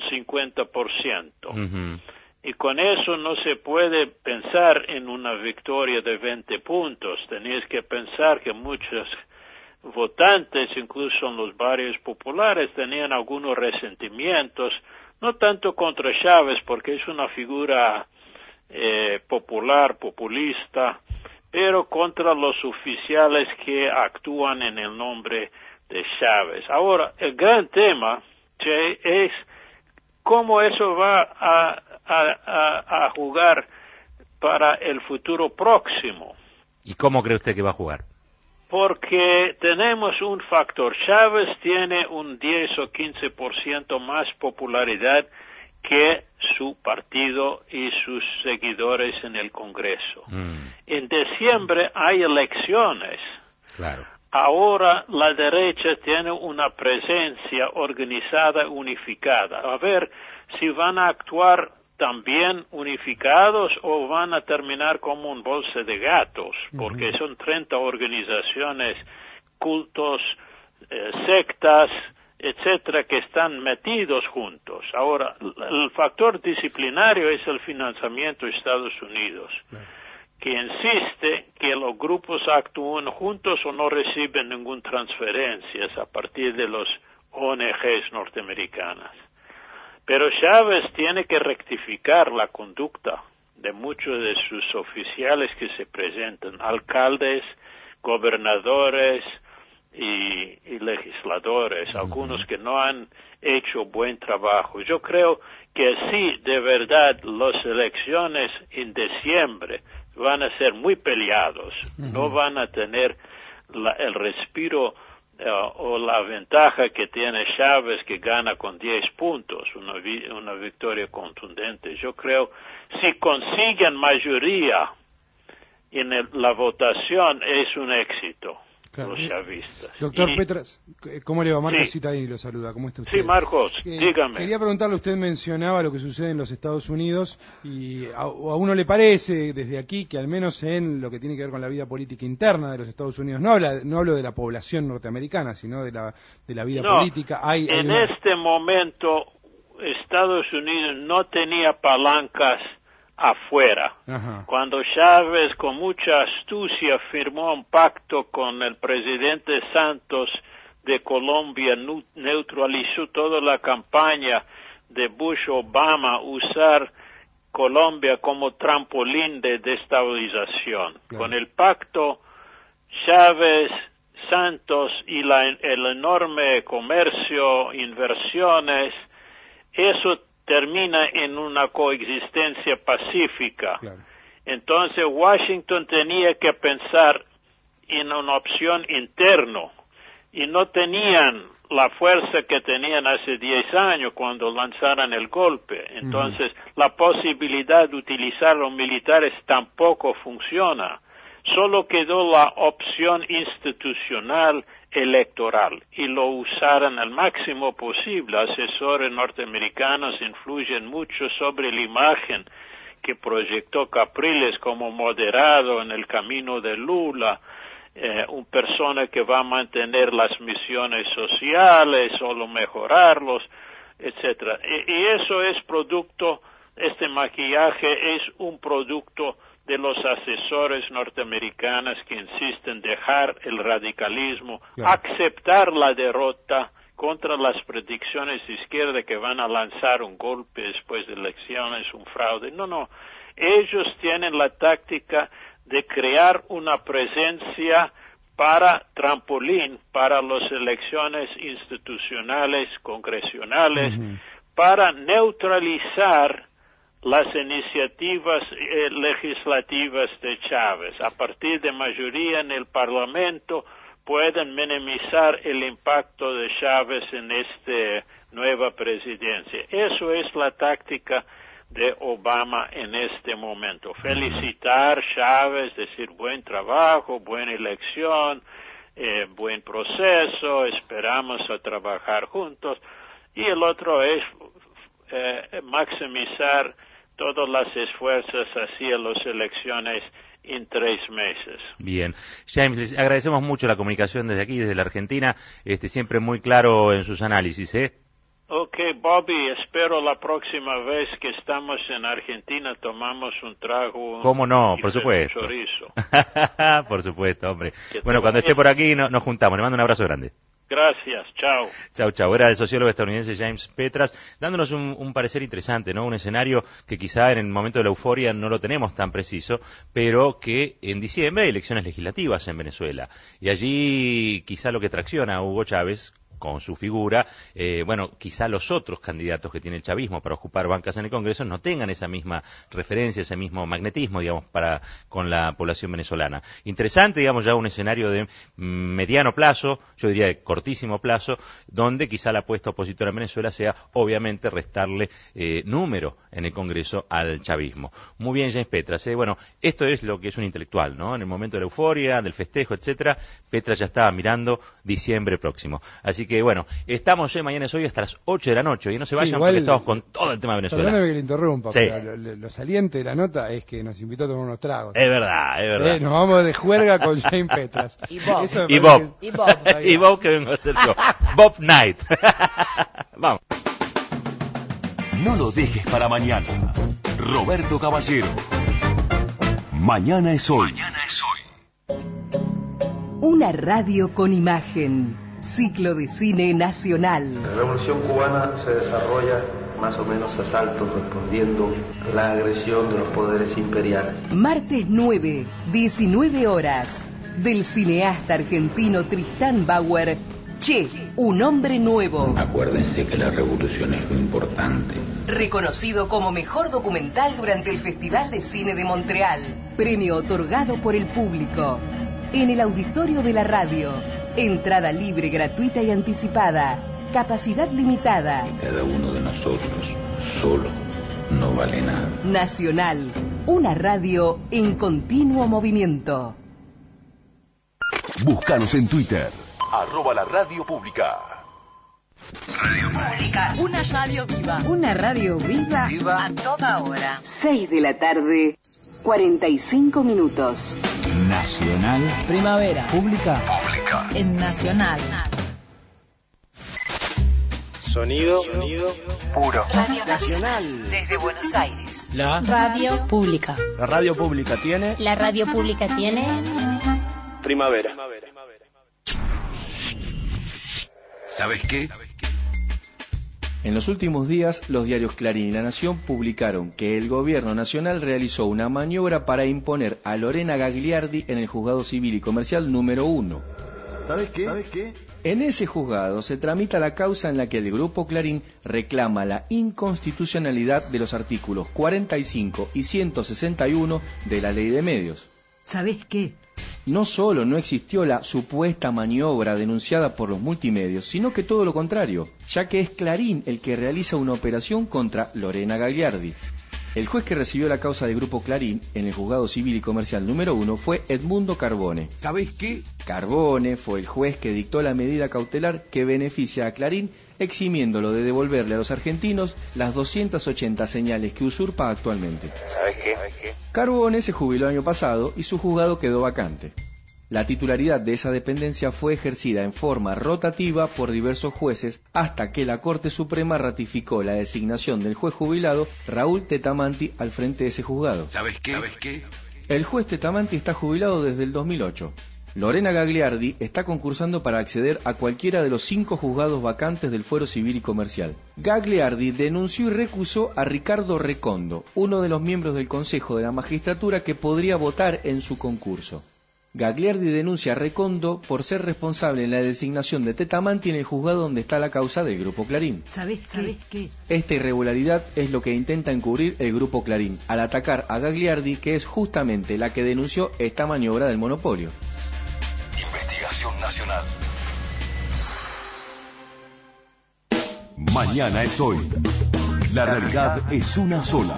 50%. Y con eso no se puede pensar en una victoria de 20 puntos. Tenías que pensar que muchos votantes, incluso en los barrios populares, tenían algunos resentimientos, no tanto contra Chávez, porque es una figura popular, populista, pero contra los oficiales que actúan en el nombre de Chávez. Ahora, el gran tema, Che, es cómo eso va a jugar para el futuro próximo. ¿Y cómo cree usted que va a jugar? Porque tenemos un factor. Chávez tiene un 10 o 15% más popularidad que su partido y sus seguidores en el Congreso. En diciembre hay elecciones. Claro. Ahora la derecha tiene una presencia organizada, unificada. A ver si van a actuar también unificados o van a terminar como un bolsa de gatos, porque son 30 organizaciones, cultos, sectas, etcétera, que están metidos juntos. Ahora, el factor disciplinario es el financiamiento de Estados Unidos, que insiste que los grupos actúen juntos o no reciben ninguna transferencias a partir de los ONGs norteamericanas. Pero Chávez tiene que rectificar la conducta de muchos de sus oficiales que se presentan, alcaldes, gobernadores y legisladores, algunos que no han hecho buen trabajo. Yo creo que sí, de verdad, las elecciones en diciembre van a ser muy peleados, no van a tener el respiro o la ventaja que tiene Chávez, que gana con 10 puntos, una victoria contundente. Yo creo, si consiguen mayoría en la votación, es un éxito. Claro. Los chavistas. Doctor Petras, ¿cómo le va? Marcos Citadini lo saluda. ¿Cómo está usted? Sí, Marcos, dígame. Quería preguntarle, usted mencionaba lo que sucede en los Estados Unidos y a uno le parece desde aquí que al menos en lo que tiene que ver con la vida política interna de los Estados Unidos, no hablo de la población norteamericana, sino de la vida política. En este momento Estados Unidos no tenía palancas afuera. Cuando Chávez con mucha astucia firmó un pacto con el presidente Santos de Colombia, neutralizó toda la campaña de Bush-Obama usar Colombia como trampolín de destabilización. Con el pacto Chávez, Santos y el enorme comercio, inversiones, eso termina en una coexistencia pacífica. Entonces Washington tenía que pensar en una opción interna y no tenían la fuerza que tenían hace 10 años cuando lanzaron el golpe. Entonces la posibilidad de utilizar los militares tampoco funciona. Solo quedó la opción institucional electoral y lo usaron al máximo posible. Asesores norteamericanos influyen mucho sobre la imagen que proyectó Capriles como moderado en el camino de Lula, una persona que va a mantener las misiones sociales, solo mejorarlos, etcétera. Y eso es producto, este maquillaje es un producto de los asesores norteamericanos que insisten dejar el radicalismo, aceptar la derrota contra las predicciones de izquierda que van a lanzar un golpe después de elecciones, un fraude. No, ellos tienen la táctica de crear una presencia para trampolín para las elecciones institucionales, congresionales, para neutralizar las iniciativas legislativas de Chávez. A partir de mayoría en el Parlamento pueden minimizar el impacto de Chávez en esta nueva presidencia. Eso es la táctica de Obama en este momento. Felicitar a Chávez, decir buen trabajo, buena elección, buen proceso, esperamos a trabajar juntos. Y el otro es maximizar todas las esfuerzos hacia las elecciones en 3 meses. Bien. James, les agradecemos mucho la comunicación desde aquí, desde la Argentina, siempre muy claro en sus análisis, ¿eh? Ok, Bobby, espero la próxima vez que estamos en Argentina tomamos un trago. ¿Cómo no? Por supuesto. Chorizo. Por supuesto, hombre. Bueno, cuando esté por aquí nos juntamos. Le mando un abrazo grande. Gracias, chao. Chau, chau. Era el sociólogo estadounidense James Petras, dándonos un parecer interesante, ¿no? Un escenario que quizá en el momento de la euforia no lo tenemos tan preciso, pero que en diciembre hay elecciones legislativas en Venezuela. Y allí quizá lo que tracciona a Hugo Chávez con su figura, quizá los otros candidatos que tiene el chavismo para ocupar bancas en el Congreso no tengan esa misma referencia, ese mismo magnetismo, digamos, con la población venezolana. Interesante, digamos, ya un escenario de mediano plazo, yo diría de cortísimo plazo, donde quizá la apuesta opositora en Venezuela sea, obviamente, restarle número en el Congreso al chavismo. Muy bien, James Petras. Bueno, esto es lo que es un intelectual, ¿no? En el momento de la euforia, del festejo, etcétera, Petras ya estaba mirando diciembre próximo. Así que, bueno, estamos mañana es hoy hasta las 8 de la noche y no se vayan porque estamos con todo el tema de Venezuela. Perdóname que le interrumpa, sí. Pero lo saliente de la nota es que nos invitó a tomar unos tragos. Es verdad. Nos vamos de juerga con James Petras. Y Bob. Y Bob que vengo a hacer yo. Bob Knight. Vamos. No lo dejes para mañana. Roberto Caballero. Mañana es hoy. Una radio con imagen. Ciclo de cine nacional. La Revolución Cubana se desarrolla más o menos a saltos respondiendo a la agresión de los poderes imperiales. Martes 9, 19 horas. Del cineasta argentino Tristán Bauer. Che, un hombre nuevo. Acuérdense que la revolución es lo importante. Reconocido como mejor documental durante el Festival de Cine de Montreal. Premio otorgado por el público. En el auditorio de la radio. Entrada libre, gratuita y anticipada. Capacidad limitada. Cada uno de nosotros solo no vale nada. Nacional. Una radio en continuo movimiento. Búscanos en Twitter. @la radio pública. Radio Pública. Una radio viva. Una radio viva. Viva. A toda hora. 6 de la tarde, 45 minutos. Nacional. Primavera. Pública. En Nacional. Sonido puro. Radio Nacional. Desde Buenos Aires. La Radio Pública. La radio pública tiene. La radio pública tiene. Primavera. ¿Sabes qué? En los últimos días, los diarios Clarín y La Nación publicaron que el gobierno nacional realizó una maniobra para imponer a Lorena Gagliardi en el juzgado civil y comercial número 1. ¿Sabes qué? En ese juzgado se tramita la causa en la que el Grupo Clarín reclama la inconstitucionalidad de los artículos 45 y 161 de la Ley de Medios. ¿Sabes qué? No solo no existió la supuesta maniobra denunciada por los multimedios, sino que todo lo contrario, ya que es Clarín el que realiza una operación contra Lorena Gagliardi. El juez que recibió la causa del Grupo Clarín en el juzgado civil y comercial número 1 fue Edmundo Carbone. ¿Sabes qué? Carbone fue el juez que dictó la medida cautelar que beneficia a Clarín, eximiéndolo de devolverle a los argentinos las 280 señales que usurpa actualmente. ¿Sabes qué? Carbone se jubiló el año pasado y su juzgado quedó vacante. La titularidad de esa dependencia fue ejercida en forma rotativa por diversos jueces hasta que la Corte Suprema ratificó la designación del juez jubilado Raúl Tetamanti al frente de ese juzgado. ¿Sabes qué? El juez Tetamanti está jubilado desde el 2008. Lorena Gagliardi está concursando para acceder a cualquiera de los 5 juzgados vacantes del Fuero Civil y Comercial. Gagliardi denunció y recusó a Ricardo Recondo, uno de los miembros del Consejo de la Magistratura que podría votar en su concurso. Gagliardi denuncia a Recondo por ser responsable en la designación de Tetamanti en el juzgado donde está la causa del Grupo Clarín. ¿Sabes qué? Esta irregularidad es lo que intenta encubrir el Grupo Clarín, al atacar a Gagliardi, que es justamente la que denunció esta maniobra del monopolio. Investigación Nacional. Mañana es hoy. La realidad es una sola.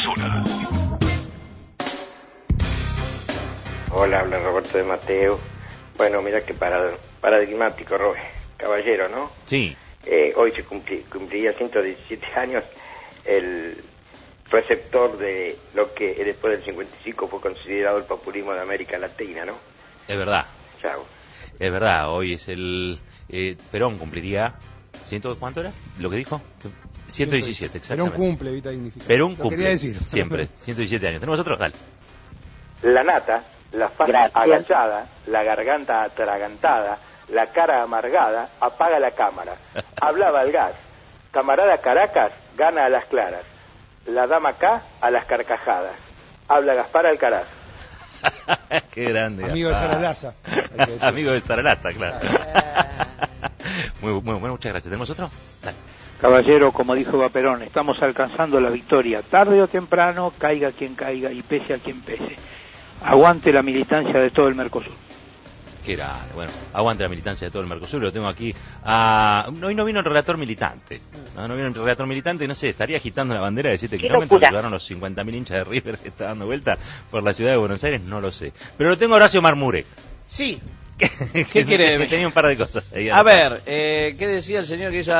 Hola, habla Roberto de Mateo. Bueno, mira que paradigmático, Caballero, ¿no? Sí. Hoy se cumpliría 117 años el receptor de lo que después del 55 fue considerado el populismo de América Latina, ¿no? Es verdad. Chao. Es verdad, hoy es el... Perón cumpliría... ¿Cuánto era? ¿Lo que dijo? 117, exactamente. Perón cumple, Evita dignificar. Perón Lo cumple. quería decir. Siempre, 117 años. ¿Tenemos otros? Dale. La nata, la faz agachada, la garganta atragantada, la cara amargada, apaga la cámara. Hablaba al gas. Camarada Caracas gana a las claras. La dama acá a las carcajadas. Habla Gaspar Alcaraz. Qué grande. Amigo de Sara Laza. Amigo de Sara Laza, claro. Muy bueno, muchas gracias. ¿Tenemos otro? Dale. Caballero, como dijo Eva Perón, estamos alcanzando la victoria. Tarde o temprano, caiga quien caiga y pese a quien pese. Aguante la militancia de todo el Mercosur. Qué grande. Bueno, aguante la militancia de todo el Mercosur. Lo tengo aquí. Hoy no vino el relator militante. No vino el relator militante, no sé, estaría agitando la bandera de 7 kilómetros. Llegaron los 50.000 hinchas de River que está dando vuelta por la ciudad de Buenos Aires, no lo sé. Pero lo tengo a Horacio Marmurek. Sí. ¿Qué quiere? Me tenía un par de cosas. Ahí a ver, ¿qué decía el señor que hizo?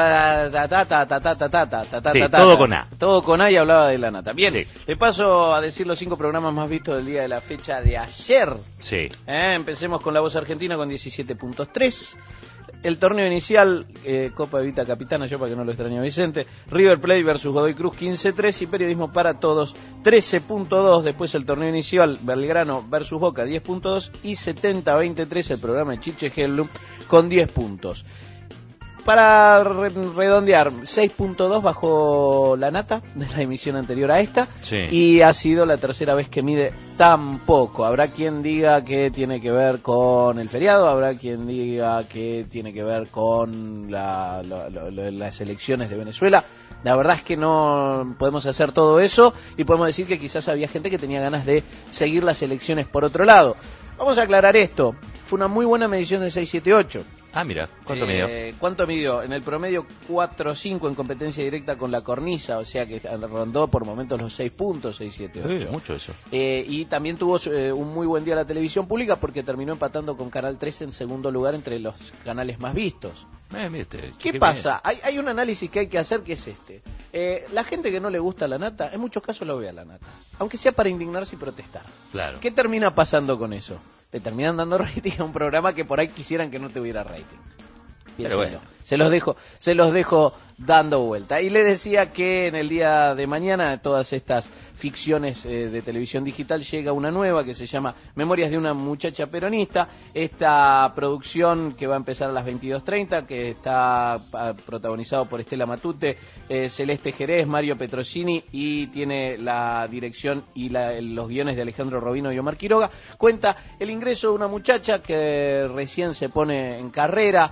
Sí, todo con A. Todo con A y hablaba de la nata. Bien, sí. Le paso a decir los 5 programas más vistos del día de la fecha de ayer. Sí. Empecemos con La Voz Argentina con 17.3. El torneo inicial, Copa Evita Capitana, yo para que no lo extrañe Vicente, River Plate versus Godoy Cruz 15.3 y Periodismo para Todos 13.2. Después el torneo inicial, Belgrano versus Boca 10.2 y 70-23 el programa de Chiche Hellum con 10 puntos. Para redondear, 6.2 bajó la nata de la emisión anterior a esta, sí. Y ha sido la tercera vez que mide tan poco. Habrá quien diga que tiene que ver con el feriado, habrá quien diga que tiene que ver con las elecciones de Venezuela. La verdad es que no podemos hacer todo eso y podemos decir que quizás había gente que tenía ganas de seguir las elecciones por otro lado. Vamos a aclarar esto. Fue una muy buena medición de 678. Ah, mira, ¿cuánto midió? ¿Cuánto midió? En el promedio 4.5 en competencia directa con la cornisa, o sea que rondó por momentos los 6 puntos, 6.78. Mucho eso. Y también tuvo un muy buen día la televisión pública porque terminó empatando con Canal 13 en segundo lugar entre los canales más vistos. ¿Qué pasa? Hay un análisis que hay que hacer que es este. La gente que no le gusta la nata, en muchos casos lo ve a la nata, aunque sea para indignarse y protestar. Claro. ¿Qué termina pasando con eso? Le terminan dando rating a un programa que por ahí quisieran que no tuviera rating. Pero bueno, se los dejo dando vuelta. Y le decía que en el día de mañana, de todas estas ficciones de televisión digital, llega una nueva que se llama Memorias de una muchacha peronista. Esta producción que va a empezar a las 22:30, que está protagonizado por Estela Matute, Celeste Jerez, Mario Petrosini, y tiene la dirección y los guiones de Alejandro Robino y Omar Quiroga. Cuenta el ingreso de una muchacha que recién se pone en carrera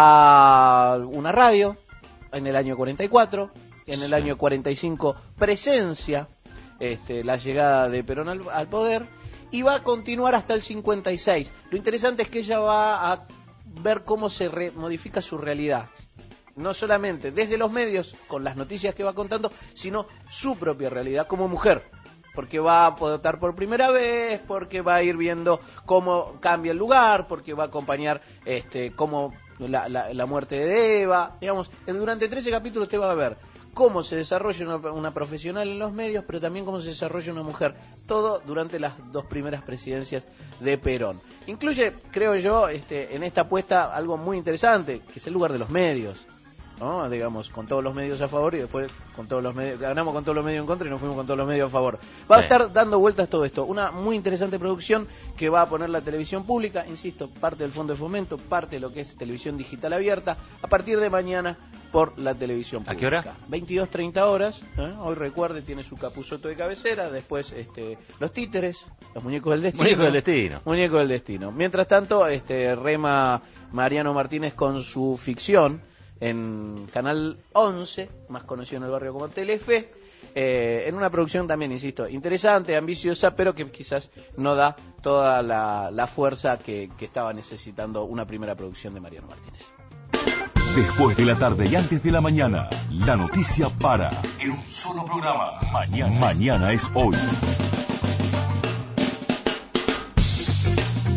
a una radio en el año 44, en el año 45 presencia la llegada de Perón al poder y va a continuar hasta el 56. Lo interesante es que ella va a ver cómo se modifica su realidad, no solamente desde los medios con las noticias que va contando, sino su propia realidad como mujer. Porque va a votar por primera vez, porque va a ir viendo cómo cambia el lugar, porque va a acompañar cómo la muerte de Eva. Digamos, durante 13 capítulos usted va a ver cómo se desarrolla una profesional en los medios, pero también cómo se desarrolla una mujer. Todo durante las 2 primeras presidencias de Perón. Incluye, creo yo, en esta apuesta algo muy interesante, que es el lugar de los medios. ¿No? Digamos, con todos los medios a favor y después con todos los medios, ganamos con todos los medios en contra y nos fuimos con todos los medios a favor. Va a estar dando vueltas todo esto. Una muy interesante producción que va a poner la televisión pública, insisto, parte del Fondo de Fomento, parte de lo que es televisión digital abierta, a partir de mañana por la televisión pública. ¿A qué hora? 22:30 horas. Hoy recuerde, tiene su Capusotto de cabecera, después los títeres, los muñecos del destino. Muñecos del destino. Mientras tanto, rema Mariano Martínez con su ficción en Canal 11, más conocido en el barrio como Telefe, en una producción también, insisto, interesante, ambiciosa, pero que quizás no da toda la fuerza que estaba necesitando una primera producción de Mariano Martínez. Después de la tarde y antes de la mañana, la noticia para en un solo programa. Mañana es hoy.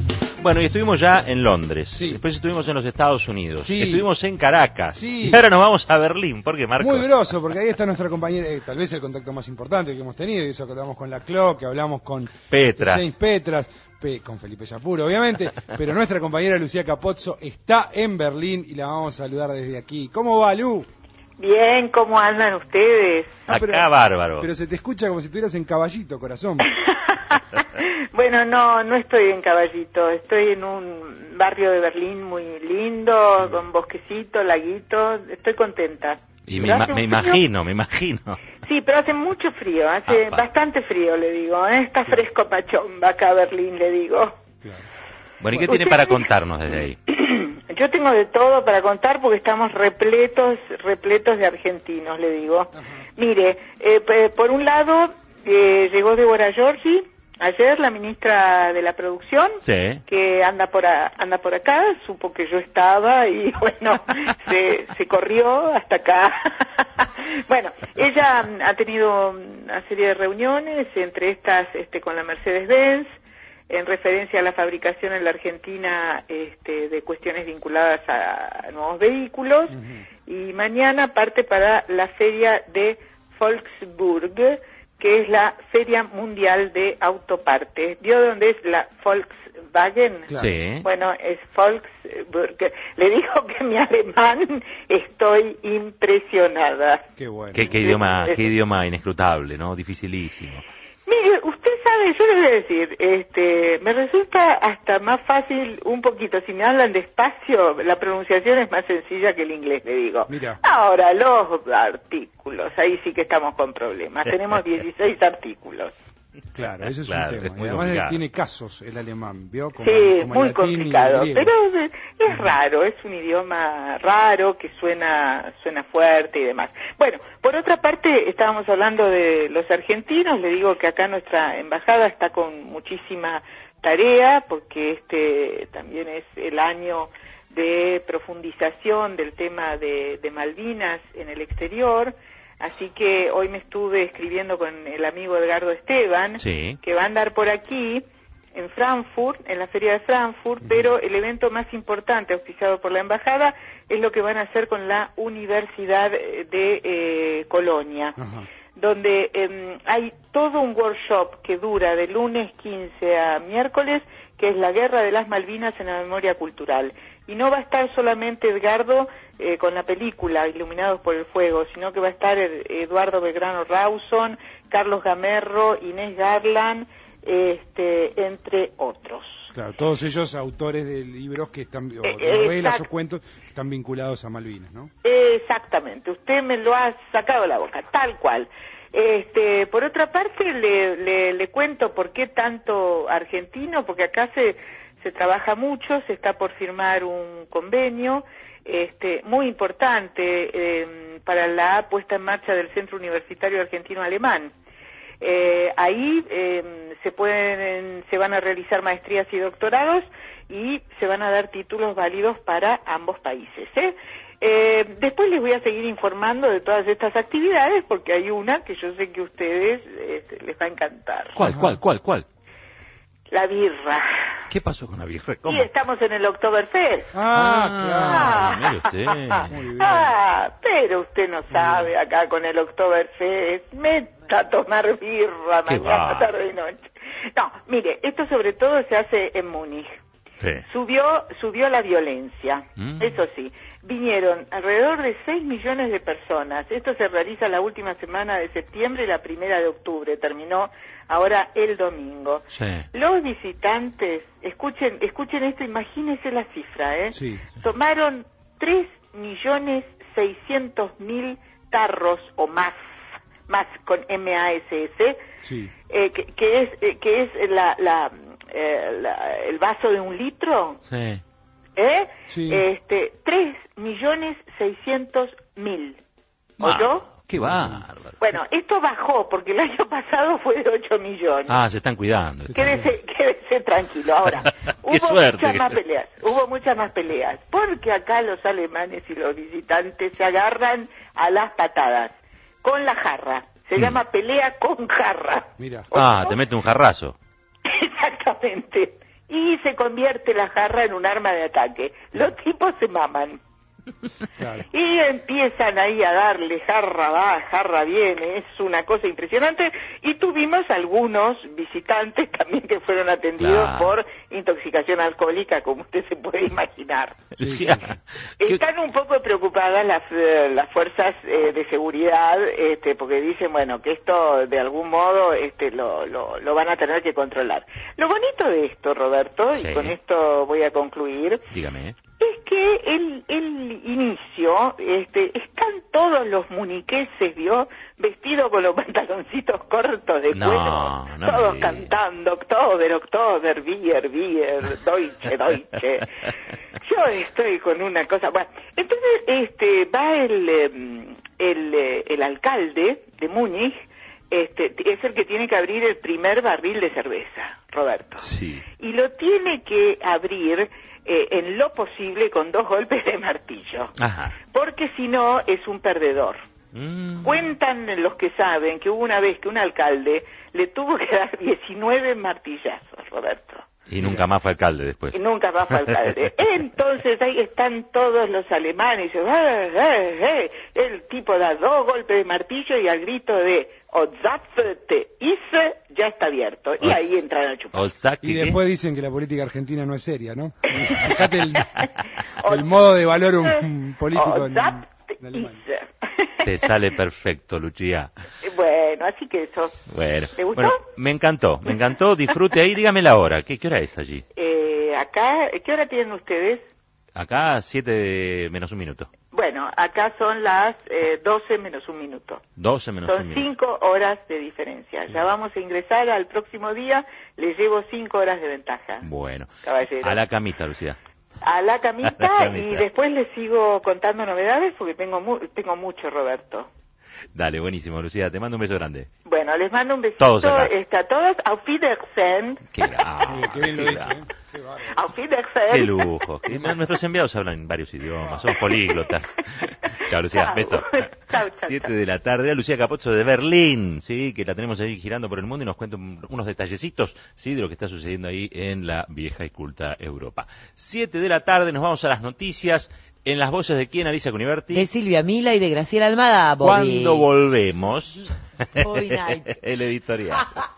Bueno, y estuvimos ya en Londres, Sí. después estuvimos en los Estados Unidos, Sí. estuvimos en Caracas, Sí. y ahora nos vamos a Berlín. ¿Por qué, Marcos? Muy groso, porque ahí está nuestra compañera, tal vez el contacto más importante que hemos tenido, y eso que hablamos con la CLO, que hablamos con Petra. James Petras, con Felipe Yapuro, obviamente, pero nuestra compañera Lucía Capozzo está en Berlín y la vamos a saludar desde aquí. ¿Cómo va, Lu? Bien, ¿cómo andan ustedes? Acá bárbaro. Pero se te escucha como si estuvieras en Caballito, corazón. Bueno, no estoy en Caballito, estoy en un barrio de Berlín muy lindo, con bosquecito, laguito, estoy contenta. Y Pero hace me un frío. imagino. Sí, pero hace mucho frío, hace bastante frío, le digo, ¿eh? Está fresco pachomba acá Berlín, le digo. Bueno, ¿y qué tiene para contarnos desde ahí? Yo tengo de todo para contar porque estamos repletos de argentinos, le digo. Mire, por un lado, llegó Débora Giorgi, ayer, la ministra de la Producción, Sí. que anda por acá, supo que yo estaba y bueno, se corrió hasta acá. Bueno, ella ha tenido una serie de reuniones, entre estas con la Mercedes-Benz, en referencia a la fabricación en la Argentina de cuestiones vinculadas a nuevos vehículos, y mañana parte para la feria de Volksburg, que es la Feria Mundial de Autopartes. ¿Vio dónde es la Volkswagen? Claro. Sí. Bueno, es Volksburg. Le digo que mi alemán estoy impresionada. Qué bueno. Qué idioma inescrutable, ¿no? Dificilísimo. Mire, usted sabe, yo le voy a decir, me resulta hasta más fácil un poquito, si me hablan despacio, la pronunciación es más sencilla que el inglés, le digo. Mira. Ahora, los artículos, ahí sí que estamos con problemas, tenemos 16 artículos. Claro, ese es Claro, un es tema. muy Y además complicado. tiene casos el alemán, ¿vio? Como, Sí, como muy el latín y el complicado, griego. pero es raro, es un idioma raro que suena fuerte y demás. Bueno, por otra parte, estábamos hablando de los argentinos, le digo que acá nuestra embajada está con muchísima tarea, porque también es el año de profundización del tema de Malvinas en el exterior. Así que hoy me estuve escribiendo con el amigo Edgardo Esteban, Sí. que va a andar por aquí, en Frankfurt, en la feria de Frankfurt, pero el evento más importante, auspiciado por la embajada, es lo que van a hacer con la Universidad de Colonia, donde hay todo un workshop que dura de lunes 15 a miércoles, que es la Guerra de las Malvinas en la memoria cultural. Y no va a estar solamente Edgardo con la película Iluminados por el Fuego, sino que va a estar Eduardo Belgrano Rawson, Carlos Gamerro, Inés Garland, entre otros. Claro, todos ellos autores de libros que están, o de novelas o cuentos que están vinculados a Malvinas, ¿no? Exactamente, usted me lo ha sacado de la boca, tal cual. Por otra parte, le cuento por qué tanto argentino, porque acá se trabaja mucho, se está por firmar un convenio muy importante para la puesta en marcha del Centro Universitario Argentino-Alemán. Ahí se van a realizar maestrías y doctorados y se van a dar títulos válidos para ambos países. Después les voy a seguir informando de todas estas actividades porque hay una que yo sé que a ustedes les va a encantar. ¿Cuál? La birra. ¿Qué pasó con la birra? Sí, estamos en el Oktoberfest. Mire usted. Pero usted no sabe acá con el Oktoberfest. Meta a tomar birra Qué mañana, va. tarde y noche. No, mire, esto sobre todo se hace en Múnich. Sí. Subió la violencia, Mm. eso sí. Vinieron alrededor de 6 millones de personas. Esto se realiza la última semana de septiembre y la primera de octubre. Terminó ahora el domingo. Sí. Los visitantes, escuchen esto, imagínense la cifra, Sí. tomaron 3.600.000 tarros o más con MASS, Sí. que es el vaso de 1 litro. Sí. Sí. 3.600.000. ¿Oyó? Qué bárbaro. Bueno, esto bajó porque el año pasado fue de 8 millones. Ah, se están cuidando. Quédese tranquilo. Ahora, Qué suerte. hubo muchas más peleas, porque acá los alemanes y los visitantes se agarran a las patadas, con la jarra. Se llama pelea con jarra. Mira. Ah, te mete un jarrazo. Exactamente. y se convierte la jarra en un arma de ataque. Los tipos se maman. Claro. Y empiezan ahí a darle jarra va, jarra viene, es una cosa impresionante, y tuvimos algunos visitantes también que fueron atendidos por intoxicación alcohólica, como usted se puede imaginar. Sí. Están un poco preocupadas las fuerzas de seguridad, porque dicen, bueno, que esto de algún modo lo van a tener que controlar. Lo bonito de esto, Roberto, y con esto voy a concluir, dígame, es que el inicio, están todos los muniqueses, ¿vio? Vestidos con los pantaloncitos cortos de cuero, todos cantando, Oktober, Bier, Deutsche. Yo estoy con una cosa, bueno, entonces va el alcalde de Múnich, es el que tiene que abrir el primer barril de cerveza, Roberto. Sí. Y lo tiene que abrir en lo posible con 2 golpes de martillo. Ajá. Porque si no es un perdedor. Cuentan los que saben que hubo una vez que un alcalde le tuvo que dar 19 martillazos, Roberto. Y nunca más fue alcalde después. Y nunca más fue alcalde. Entonces ahí están todos los alemanes. El tipo da 2 golpes de martillo y al grito de Otzapfte Isse ya está abierto. Y ahí entran a chupar. Y después dicen que la política argentina no es seria, ¿no? Fíjate el modo de valor un político en Alemania. Te sale perfecto, Lucía. Bueno, así que eso. Bueno. ¿Te gustó? Bueno, me encantó, disfrute ahí, dígame la hora. ¿Qué hora es allí? Acá, ¿qué hora tienen ustedes? Acá 7 menos un minuto. Bueno, acá son las 12 menos un minuto. 12 menos un minuto. Son 5 horas de diferencia. Ya vamos a ingresar al próximo día, les llevo 5 horas de ventaja. Bueno, caballero. A la camita, Lucía. A la camita y después les sigo contando novedades porque tengo mucho, Roberto. Dale, buenísimo, Lucía, te mando un beso grande. Bueno, les mando un besito. Todos acá. A todos. Auf Wiedersehen. Qué bien lo dice. Auf Wiedersehen. Qué lujo. Nuestros enviados hablan varios idiomas, son políglotas. Chao, Lucía, beso. Chao. 7 de la tarde, Lucía Capozzo de Berlín, sí, que la tenemos ahí girando por el mundo y nos cuenta unos detallecitos, sí, de lo que está sucediendo ahí en la vieja y culta Europa. 7 de la tarde, nos vamos a las noticias. En las voces de quién, Alicia Cuniverti. De Silvia Mila y de Graciela Almada. Bobby. Cuando volvemos, Bobby Night. El editorial.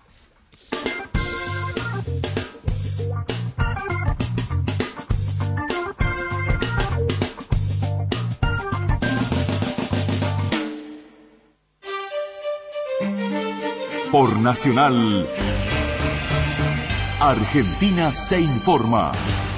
Por Nacional, Argentina se informa.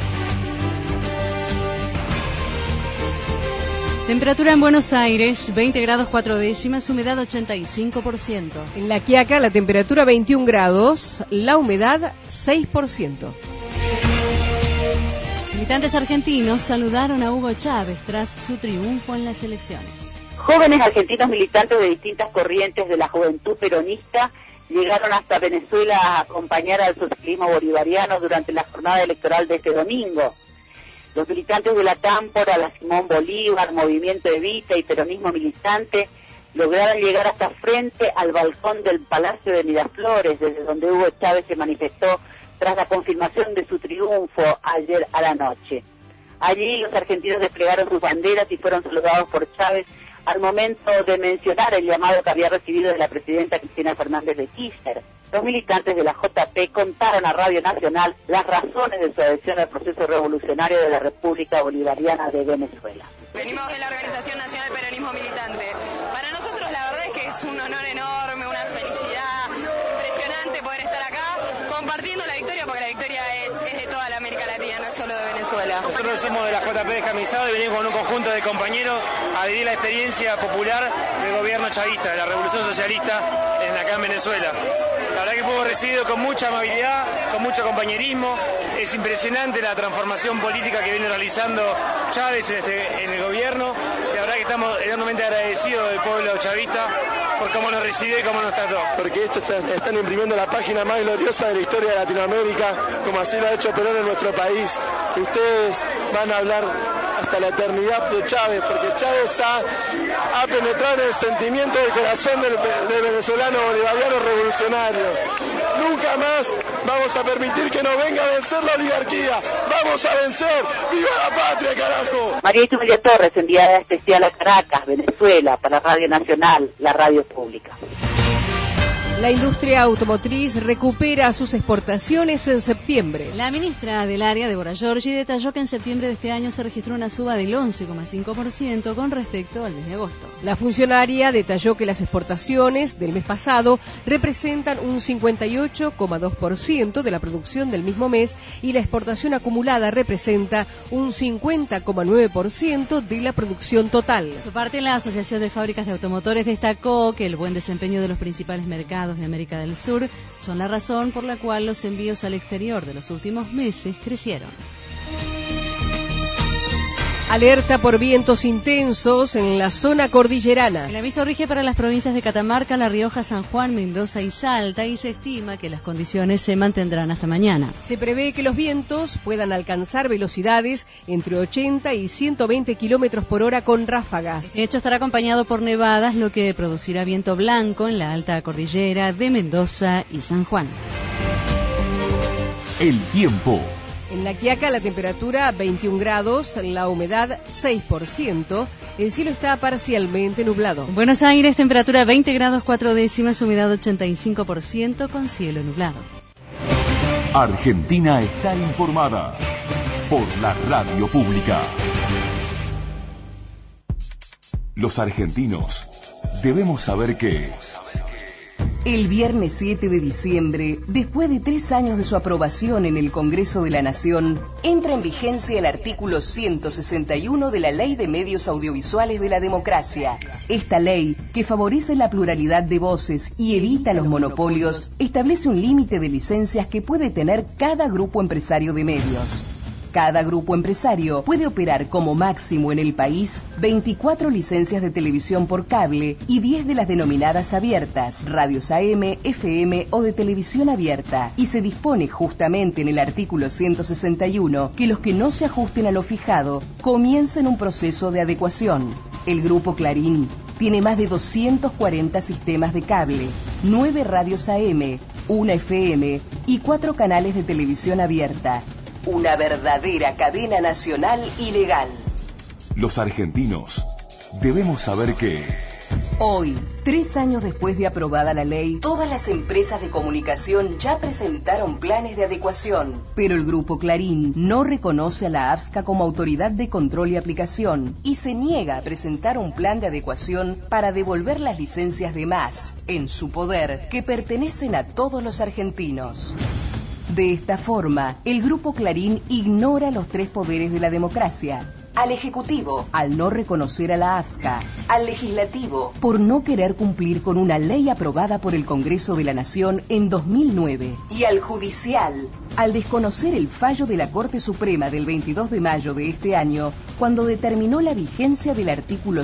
Temperatura en Buenos Aires, 20 grados 4 décimas, humedad 85%. En La Quiaca, la temperatura 21 grados, la humedad 6%. Militantes argentinos saludaron a Hugo Chávez tras su triunfo en las elecciones. Jóvenes argentinos militantes de distintas corrientes de la juventud peronista llegaron hasta Venezuela a acompañar al socialismo bolivariano durante la jornada electoral de este domingo. Los militantes de la Cámpora, la Simón Bolívar, Movimiento Evita y Peronismo Militante lograron llegar hasta frente al balcón del Palacio de Miraflores, desde donde Hugo Chávez se manifestó tras la confirmación de su triunfo ayer a la noche. Allí los argentinos desplegaron sus banderas y fueron saludados por Chávez al momento de mencionar el llamado que había recibido de la presidenta Cristina Fernández de Kirchner. Los militantes de la JP contaron a Radio Nacional las razones de su adhesión al proceso revolucionario de la República Bolivariana de Venezuela. Venimos de la Organización Nacional Peronismo Militante. Para nosotros la verdad es que es un honor enorme, una felicidad impresionante poder estar acá compartiendo la victoria, porque la victoria es de toda la América Latina, no es solo de Venezuela. Nosotros somos de la JP Descamisado y venimos con un conjunto de compañeros a vivir la experiencia popular del gobierno chavista, de la revolución socialista acá en Venezuela. La verdad que fuimos recibidos con mucha amabilidad, con mucho compañerismo. Es impresionante la transformación política que viene realizando Chávez en el gobierno. La verdad que estamos enormemente agradecidos del pueblo chavista por cómo nos recibió y cómo nos trató. Porque esto están imprimiendo la página más gloriosa de la historia de Latinoamérica, como así lo ha hecho Perón en nuestro país. Ustedes van a hablar hasta la eternidad de Chávez, porque Chávez ha penetrado en el sentimiento del corazón del venezolano bolivariano revolucionario. Nunca más vamos a permitir que nos venga a vencer la oligarquía. ¡Vamos a vencer! ¡Viva la patria, carajo! María Itumelia Torres, enviada especial a Caracas, Venezuela, para Radio Nacional, la radio pública. La industria automotriz recupera sus exportaciones en septiembre. La ministra del área, Débora Giorgi, detalló que en septiembre de este año se registró una suba del 11,5% con respecto al mes de agosto. La funcionaria detalló que las exportaciones del mes pasado representan un 58,2% de la producción del mismo mes y la exportación acumulada representa un 50,9% de la producción total. Por su parte, la Asociación de Fábricas de Automotores destacó que el buen desempeño de los principales mercados de América del Sur son la razón por la cual los envíos al exterior de los últimos meses crecieron. Alerta por vientos intensos en la zona cordillerana. El aviso rige para las provincias de Catamarca, La Rioja, San Juan, Mendoza y Salta y se estima que las condiciones se mantendrán hasta mañana. Se prevé que los vientos puedan alcanzar velocidades entre 80 y 120 kilómetros por hora con ráfagas. De hecho, estará acompañado por nevadas, lo que producirá viento blanco en la alta cordillera de Mendoza y San Juan. El tiempo. En La Quiaca la temperatura 21 grados, la humedad 6%, el cielo está parcialmente nublado. En Buenos Aires temperatura 20 grados 4 décimas, humedad 85% con cielo nublado. Argentina está informada por la radio pública. Los argentinos debemos saber que... El viernes 7 de diciembre, después de 3 años de su aprobación en el Congreso de la Nación, entra en vigencia el artículo 161 de la Ley de Medios Audiovisuales de la Democracia. Esta ley, que favorece la pluralidad de voces y evita los monopolios, establece un límite de licencias que puede tener cada grupo empresario de medios. Cada grupo empresario puede operar como máximo en el país 24 licencias de televisión por cable y 10 de las denominadas abiertas, radios AM, FM o de televisión abierta. Y se dispone justamente en el artículo 161 que los que no se ajusten a lo fijado comiencen un proceso de adecuación. El Grupo Clarín tiene más de 240 sistemas de cable, 9 radios AM, 1 FM y 4 canales de televisión abierta. Una verdadera cadena nacional y legal. Los argentinos debemos saber que... Hoy, 3 años después de aprobada la ley, todas las empresas de comunicación ya presentaron planes de adecuación. Pero el Grupo Clarín no reconoce a la AFSCA como autoridad de control y aplicación y se niega a presentar un plan de adecuación para devolver las licencias de más, en su poder, que pertenecen a todos los argentinos. De esta forma, el Grupo Clarín ignora los 3 poderes de la democracia. Al Ejecutivo, al no reconocer a la AFSCA. Al Legislativo, por no querer cumplir con una ley aprobada por el Congreso de la Nación en 2009. Y al Judicial, al desconocer el fallo de la Corte Suprema del 22 de mayo de este año, cuando determinó la vigencia del artículo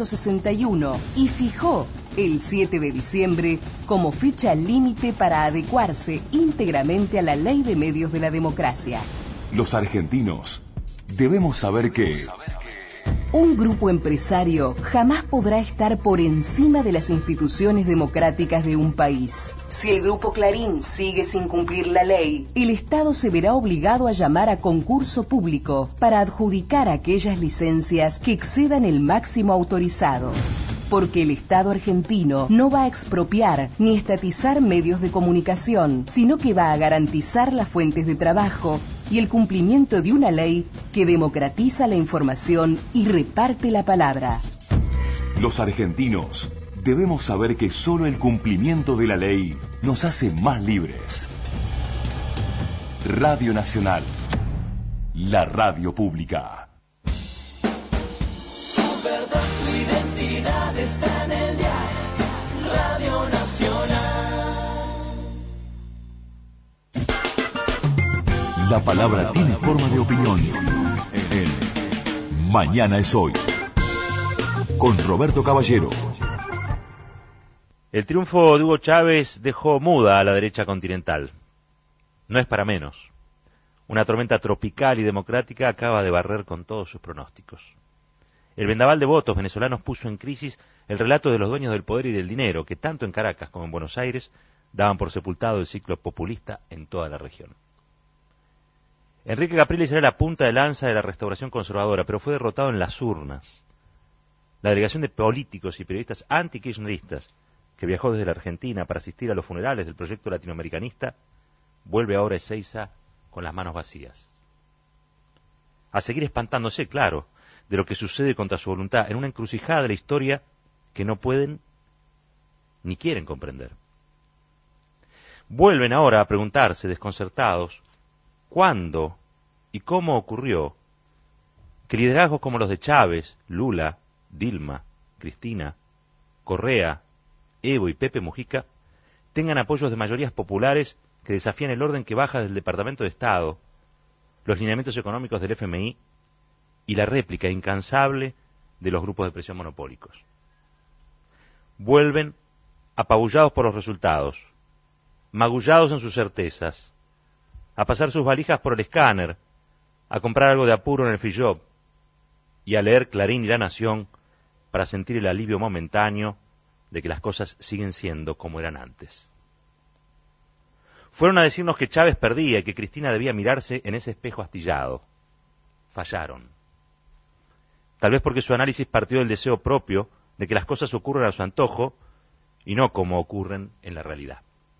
161 y fijó el 7 de diciembre como fecha límite para adecuarse íntegramente a la Ley de Medios de la Democracia. Los argentinos debemos saber que... Un grupo empresario jamás podrá estar por encima de las instituciones democráticas de un país. Si el Grupo Clarín sigue sin cumplir la ley, el Estado se verá obligado a llamar a concurso público para adjudicar aquellas licencias que excedan el máximo autorizado. Porque el Estado argentino no va a expropiar ni estatizar medios de comunicación, sino que va a garantizar las fuentes de trabajo y el cumplimiento de una ley que democratiza la información y reparte la palabra. Los argentinos debemos saber que solo el cumplimiento de la ley nos hace más libres. Radio Nacional, la radio pública. Tu verdad, tu identidad está en el diario Radio Nacional. La palabra tiene forma de opinión en Mañana es Hoy, con Roberto Caballero. El triunfo de Hugo Chávez dejó muda a la derecha continental. No es para menos. Una tormenta tropical y democrática acaba de barrer con todos sus pronósticos. El vendaval de votos venezolanos puso en crisis el relato de los dueños del poder y del dinero, que tanto en Caracas como en Buenos Aires daban por sepultado el ciclo populista en toda la región. Enrique Capriles era la punta de lanza de la restauración conservadora, pero fue derrotado en las urnas. La delegación de políticos y periodistas anti-kirchneristas que viajó desde la Argentina para asistir a los funerales del proyecto latinoamericanista vuelve ahora a Ezeiza con las manos vacías. A seguir espantándose, claro, de lo que sucede contra su voluntad en una encrucijada de la historia que no pueden ni quieren comprender. Vuelven ahora a preguntarse, desconcertados, cuándo y cómo ocurrió que liderazgos como los de Chávez, Lula, Dilma, Cristina, Correa, Evo y Pepe Mujica tengan apoyos de mayorías populares que desafían el orden que baja del Departamento de Estado, los lineamientos económicos del FMI y la réplica incansable de los grupos de presión monopólicos. Vuelven apabullados por los resultados, magullados en sus certezas, a pasar sus valijas por el escáner, a comprar algo de apuro en el free shop y a leer Clarín y La Nación para sentir el alivio momentáneo de que las cosas siguen siendo como eran antes. Fueron a decirnos que Chávez perdía y que Cristina debía mirarse en ese espejo astillado. Fallaron. Tal vez porque su análisis partió del deseo propio de que las cosas ocurran a su antojo y no como ocurren en la realidad.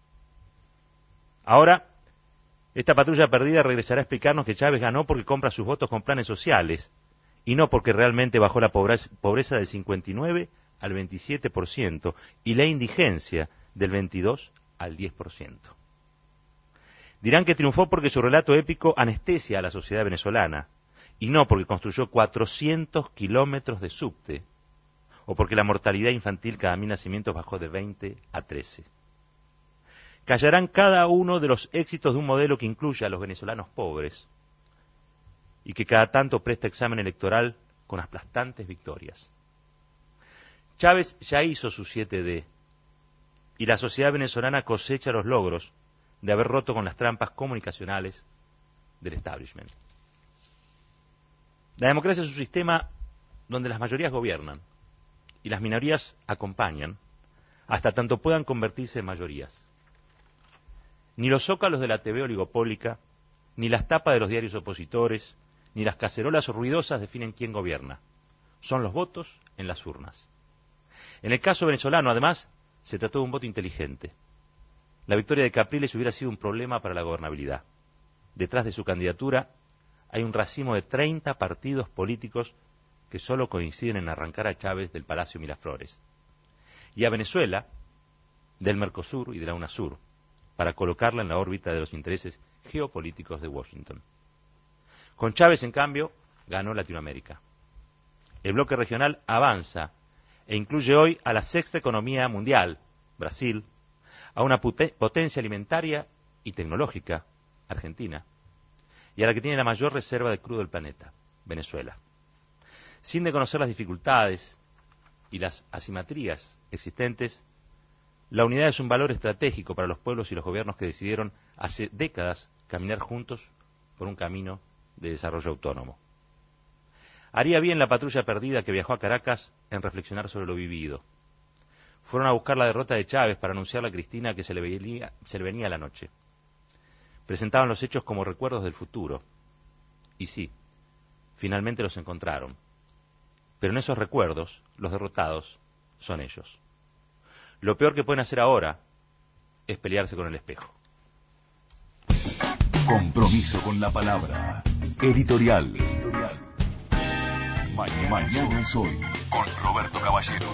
Ahora, esta patrulla perdida regresará a explicarnos que Chávez ganó porque compra sus votos con planes sociales y no porque realmente bajó la pobreza del 59 al 27% y la indigencia del 22 al 10%. Dirán que triunfó porque su relato épico anestesia a la sociedad venezolana y no porque construyó 400 kilómetros de subte o porque la mortalidad infantil cada 1000 nacimientos bajó de 20 a 13. Callarán cada uno de los éxitos de un modelo que incluye a los venezolanos pobres y que cada tanto presta examen electoral con aplastantes victorias. Chávez ya hizo su 7D y la sociedad venezolana cosecha los logros de haber roto con las trampas comunicacionales del establishment. La democracia es un sistema donde las mayorías gobiernan y las minorías acompañan hasta tanto puedan convertirse en mayorías. Ni los zócalos de la TV oligopólica, ni las tapas de los diarios opositores, ni las cacerolas ruidosas definen quién gobierna. Son los votos en las urnas. En el caso venezolano, además, se trató de un voto inteligente. La victoria de Capriles hubiera sido un problema para la gobernabilidad. Detrás de su candidatura hay un racimo de 30 partidos políticos que solo coinciden en arrancar a Chávez del Palacio Miraflores. Y a Venezuela, del Mercosur y de la UNASUR, para colocarla en la órbita de los intereses geopolíticos de Washington. Con Chávez, en cambio, ganó Latinoamérica. El bloque regional avanza e incluye hoy a la sexta economía mundial, Brasil, a una potencia alimentaria y tecnológica, Argentina, y a la que tiene la mayor reserva de crudo del planeta, Venezuela. Sin desconocer las dificultades y las asimetrías existentes, la unidad es un valor estratégico para los pueblos y los gobiernos que decidieron hace décadas caminar juntos por un camino de desarrollo autónomo. Haría bien la patrulla perdida que viajó a Caracas en reflexionar sobre lo vivido. Fueron a buscar la derrota de Chávez para anunciarle a Cristina que se le venía la noche. Presentaban los hechos como recuerdos del futuro. Y sí, finalmente los encontraron. Pero en esos recuerdos, los derrotados son ellos. Lo peor que pueden hacer ahora es pelearse con el espejo. Compromiso con la palabra. Editorial. Mañana es hoy. Con Roberto Caballero.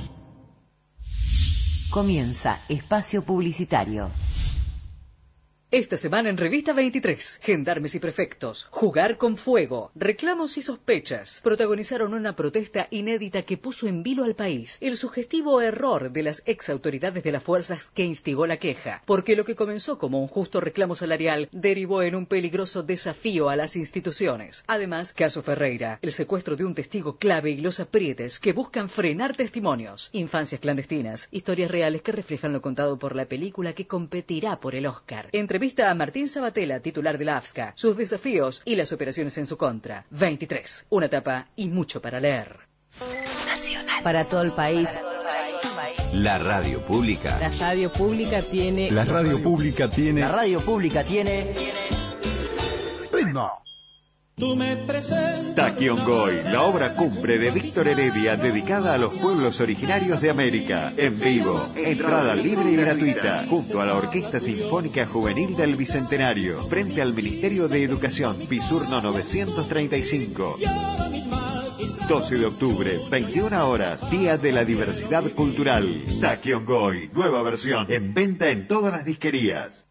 Comienza Espacio Publicitario. Esta semana en Revista 23, Gendarmes y Prefectos, Jugar con Fuego, Reclamos y Sospechas, protagonizaron una protesta inédita que puso en vilo al país el sugestivo error de las exautoridades de las fuerzas que instigó la queja, porque lo que comenzó como un justo reclamo salarial derivó en un peligroso desafío a las instituciones. Además, caso Ferreira, el secuestro de un testigo clave y los aprietes que buscan frenar testimonios, infancias clandestinas, historias reales que reflejan lo contado por la película que competirá por el Oscar. Entrevista a Martín Sabatella, titular de la AFSCA, sus desafíos y las operaciones en su contra. 23, una etapa y mucho para leer. Nacional. Para todo el país. La radio pública. La radio pública tiene... La radio pública tiene... La radio pública tiene... ritmo. Tú me presentas... Taquiongoy, la obra cumbre de Víctor Heredia dedicada a los pueblos originarios de América. En vivo, entrada libre y gratuita, junto a la Orquesta Sinfónica Juvenil del Bicentenario, frente al Ministerio de Educación, Pisurno 935. 12 de octubre, 21 horas, Día de la Diversidad Cultural. Taquiongoy, nueva versión, en venta en todas las disquerías.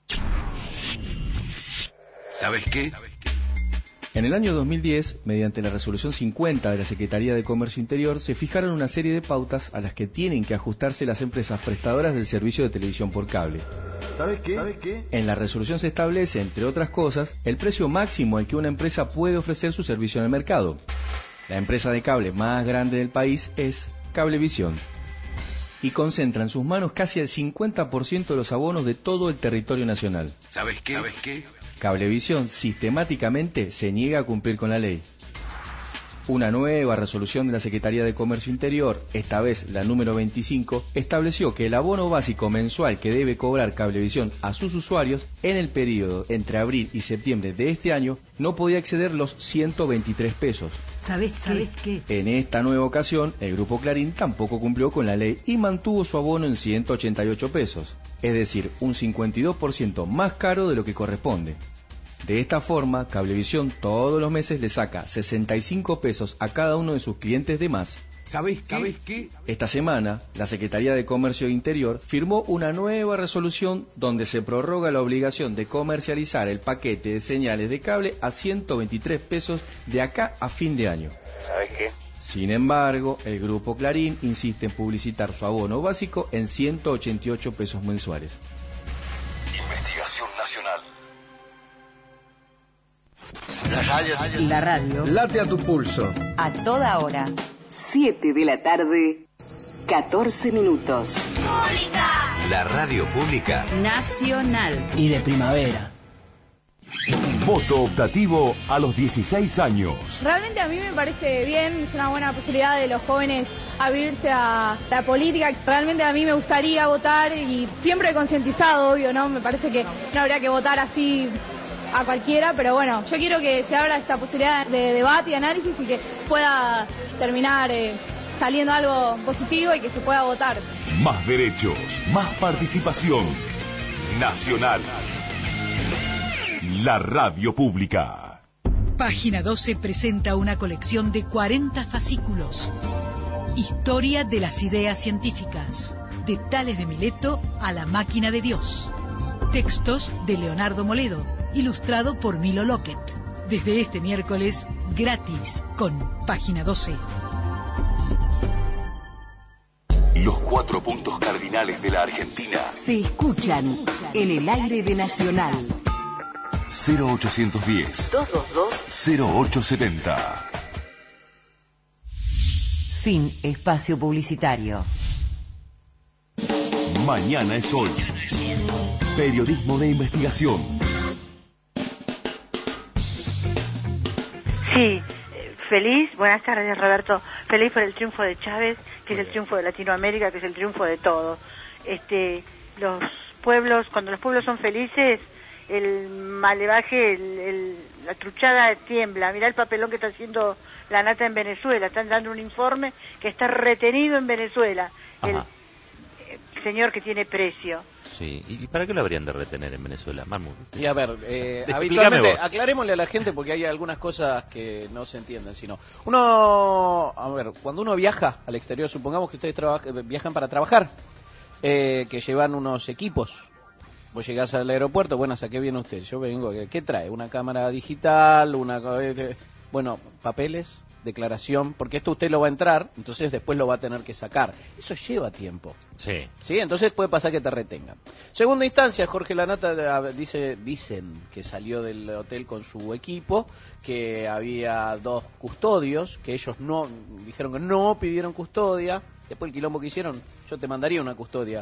¿Sabes qué? En el año 2010, mediante la resolución 50 de la Secretaría de Comercio Interior, se fijaron una serie de pautas a las que tienen que ajustarse las empresas prestadoras del servicio de televisión por cable. ¿Sabes qué? En la resolución se establece, entre otras cosas, el precio máximo al que una empresa puede ofrecer su servicio en el mercado. La empresa de cable más grande del país es Cablevisión y concentra en sus manos casi el 50% de los abonos de todo el territorio nacional. ¿Sabes qué? Cablevisión sistemáticamente se niega a cumplir con la ley. Una nueva resolución de la Secretaría de Comercio Interior, esta vez la número 25, estableció que el abono básico mensual que debe cobrar Cablevisión a sus usuarios en el periodo entre abril y septiembre de este año no podía exceder los 123 pesos. ¿Sabes qué? En esta nueva ocasión, el Grupo Clarín tampoco cumplió con la ley y mantuvo su abono en 188 pesos, es decir, un 52% más caro de lo que corresponde. De esta forma, Cablevisión todos los meses le saca 65 pesos a cada uno de sus clientes de más. ¿Sabes qué? Esta semana, la Secretaría de Comercio Interior firmó una nueva resolución donde se prorroga la obligación de comercializar el paquete de señales de cable a 123 pesos de acá a fin de año. ¿Sabes qué? Sin embargo, el Grupo Clarín insiste en publicitar su abono básico en 188 pesos mensuales. Investigación Nacional. La radio. Late a tu pulso. A toda hora. 7 de la tarde, 14 minutos. La radio pública Nacional. Y de primavera. Voto optativo a los 16 años. Realmente a mí me parece bien, es una buena posibilidad de los jóvenes abrirse a la política. Realmente a mí me gustaría votar y siempre he concientizado, obvio, ¿no? Me parece que no habría que votar así a cualquiera, pero bueno, yo quiero que se abra esta posibilidad de debate y análisis y que pueda terminar saliendo algo positivo y que se pueda votar. Más derechos, más participación. Nacional. La radio pública. Página 12 presenta una colección de 40 fascículos. Historia de las ideas científicas. De Tales de Mileto a la máquina de Dios. Textos de Leonardo Moledo, ilustrado por Milo Lockett. Desde este miércoles, gratis, con Página 12. Los 4 puntos cardinales de la Argentina Se escuchan en el aire de Nacional. 0810 222 0870. Fin espacio publicitario. Mañana es hoy. Periodismo de investigación. Sí, feliz, buenas tardes Roberto, feliz por el triunfo de Chávez, que es el triunfo de Latinoamérica, que es el triunfo de todo. Los pueblos, cuando los pueblos son felices, el malevaje, la truchada tiembla. Mirá el papelón que está haciendo la Nata en Venezuela, están dando un informe que está retenido en Venezuela. Ajá. El señor que tiene precio. Sí, ¿y para qué lo habrían de retener en Venezuela, Marmu? Y a ver, habitualmente, aclarémosle a la gente porque hay algunas cosas que no se entienden, sino cuando uno viaja al exterior, supongamos que ustedes viajan para trabajar, que llevan unos equipos. Vos llegás al aeropuerto, bueno, ¿a qué viene usted? Yo vengo, ¿qué trae? Una cámara digital, papeles, declaración, porque esto usted lo va a entrar, entonces después lo va a tener que sacar. Eso lleva tiempo. Sí. ¿Sí? Entonces puede pasar que te retengan. Segunda instancia, Jorge Lanata dicen que salió del hotel con su equipo, que había 2 custodios, que ellos dijeron que no pidieron custodia. Después el quilombo que hicieron, yo te mandaría una custodia.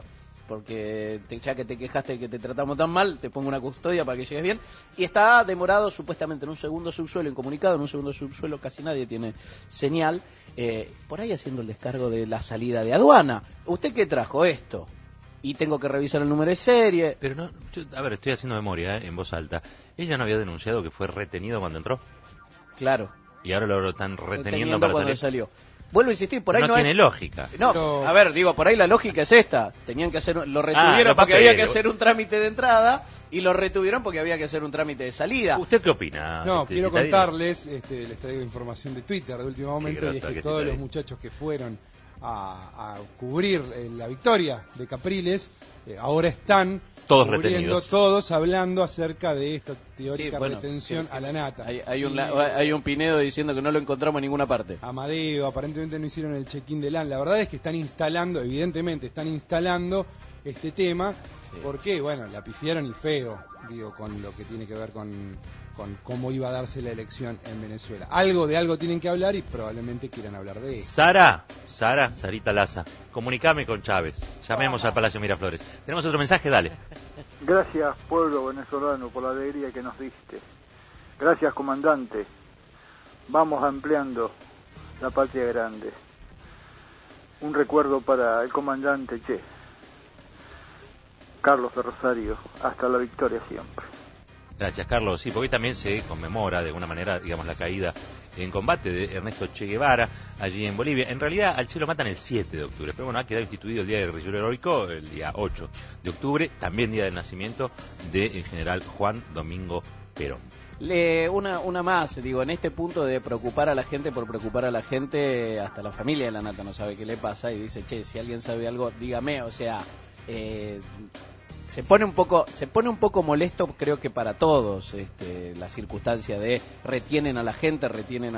porque ya que te quejaste de que te tratamos tan mal, te pongo una custodia para que llegues bien. Y está demorado supuestamente en un segundo subsuelo, incomunicado, en un segundo subsuelo casi nadie tiene señal, por ahí haciendo el descargo de la salida de aduana. ¿Usted qué trajo esto? Y tengo que revisar el número de serie. Pero no, a ver, estoy haciendo memoria en voz alta. ¿Ella no había denunciado que fue retenido cuando entró? Claro. Y ahora lo están reteniendo para cuando salir. Salió. Vuelvo a insistir, por ahí no tiene es... lógica. No, pero... a ver, digo, por ahí la lógica es esta. Tenían que hacer, lo retuvieron porque había que hacer un trámite de entrada y lo retuvieron porque había que hacer un trámite de salida. ¿Usted qué opina? No, quiero contarles, les traigo información de Twitter de último momento, y es que todos los muchachos que fueron a cubrir la victoria de Capriles, ahora están todos cubriendo, retenidos. Todos hablando acerca de esta teórica retención a la nata. Hay un Pinedo diciendo que no lo encontramos en ninguna parte. Amadeo, aparentemente no hicieron el check-in de LAN. La verdad es que están instalando, evidentemente están instalando este tema, porque, bueno, la pifiaron y feo, digo, con lo que tiene que ver con cómo iba a darse la elección en Venezuela. De algo tienen que hablar y probablemente quieran hablar de eso. Sarita Laza, comunicame con Chávez. Llamemos al Palacio Miraflores. Tenemos otro mensaje, dale. Gracias, pueblo venezolano, por la alegría que nos diste. Gracias, comandante. Vamos ampliando la patria grande. Un recuerdo para el comandante Che. Carlos de Rosario, hasta la victoria siempre. Gracias, Carlos. Sí, porque hoy también se conmemora de alguna manera, digamos, la caída en combate de Ernesto Che Guevara allí en Bolivia. En realidad, al Che lo matan el 7 de octubre, pero bueno, ha quedado instituido el Día del Guerrillero Heroico el día 8 de octubre, también día del nacimiento del general Juan Domingo Perón. Una más, digo, en este punto de preocupar a la gente por preocupar a la gente, hasta la familia de la nata no sabe qué le pasa y dice, che, si alguien sabe algo, dígame, o sea... Se pone un poco molesto, creo que para todos, la circunstancia de retienen a la gente,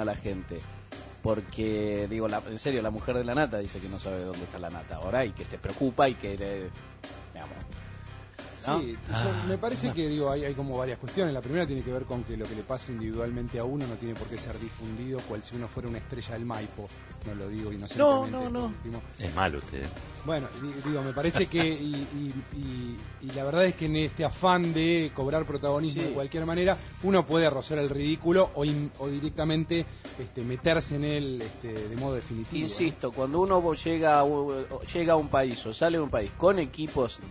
porque, digo, en serio, la mujer de la nata dice que no sabe dónde está la nata ahora y que se preocupa y que, digamos, ¿no? Sí, me parece que, digo, hay como varias cuestiones. La primera tiene que ver con que lo que le pasa individualmente a uno no tiene por qué ser difundido, cual si uno fuera una estrella del Maipo. No lo digo inocentemente. No. Es malo usted. Bueno, digo, me parece que y la verdad es que en este afán de cobrar protagonismo de cualquier manera, uno puede rozar el ridículo o directamente meterse en él de modo definitivo. Insisto, cuando uno llega a un país o sale de un país con equipos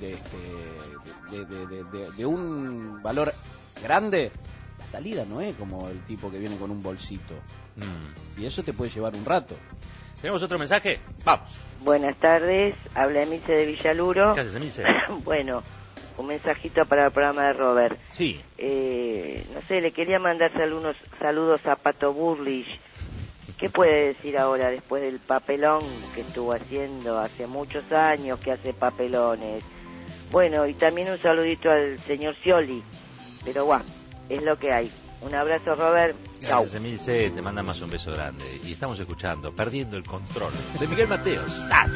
de un valor grande, la salida no es como el tipo que viene con un bolsito. Y eso te puede llevar un rato. ¿Tenemos otro mensaje? Vamos. Buenas tardes, habla Emilce de Villaluro. ¿Qué haces, Emilce? Bueno, un mensajito para el programa de Robert. Sí. No sé, le quería mandarse algunos saludos a Pato Burlich. ¿Qué puede decir ahora después del papelón que estuvo haciendo hace muchos años que hace papelones? Bueno, y también un saludito al señor Scioli. Pero bueno, es lo que hay. Un abrazo, Robert. Gracias, Emilce. Te manda más un beso grande. Y estamos escuchando Perdiendo el Control de Miguel Mateos. ¡Sas!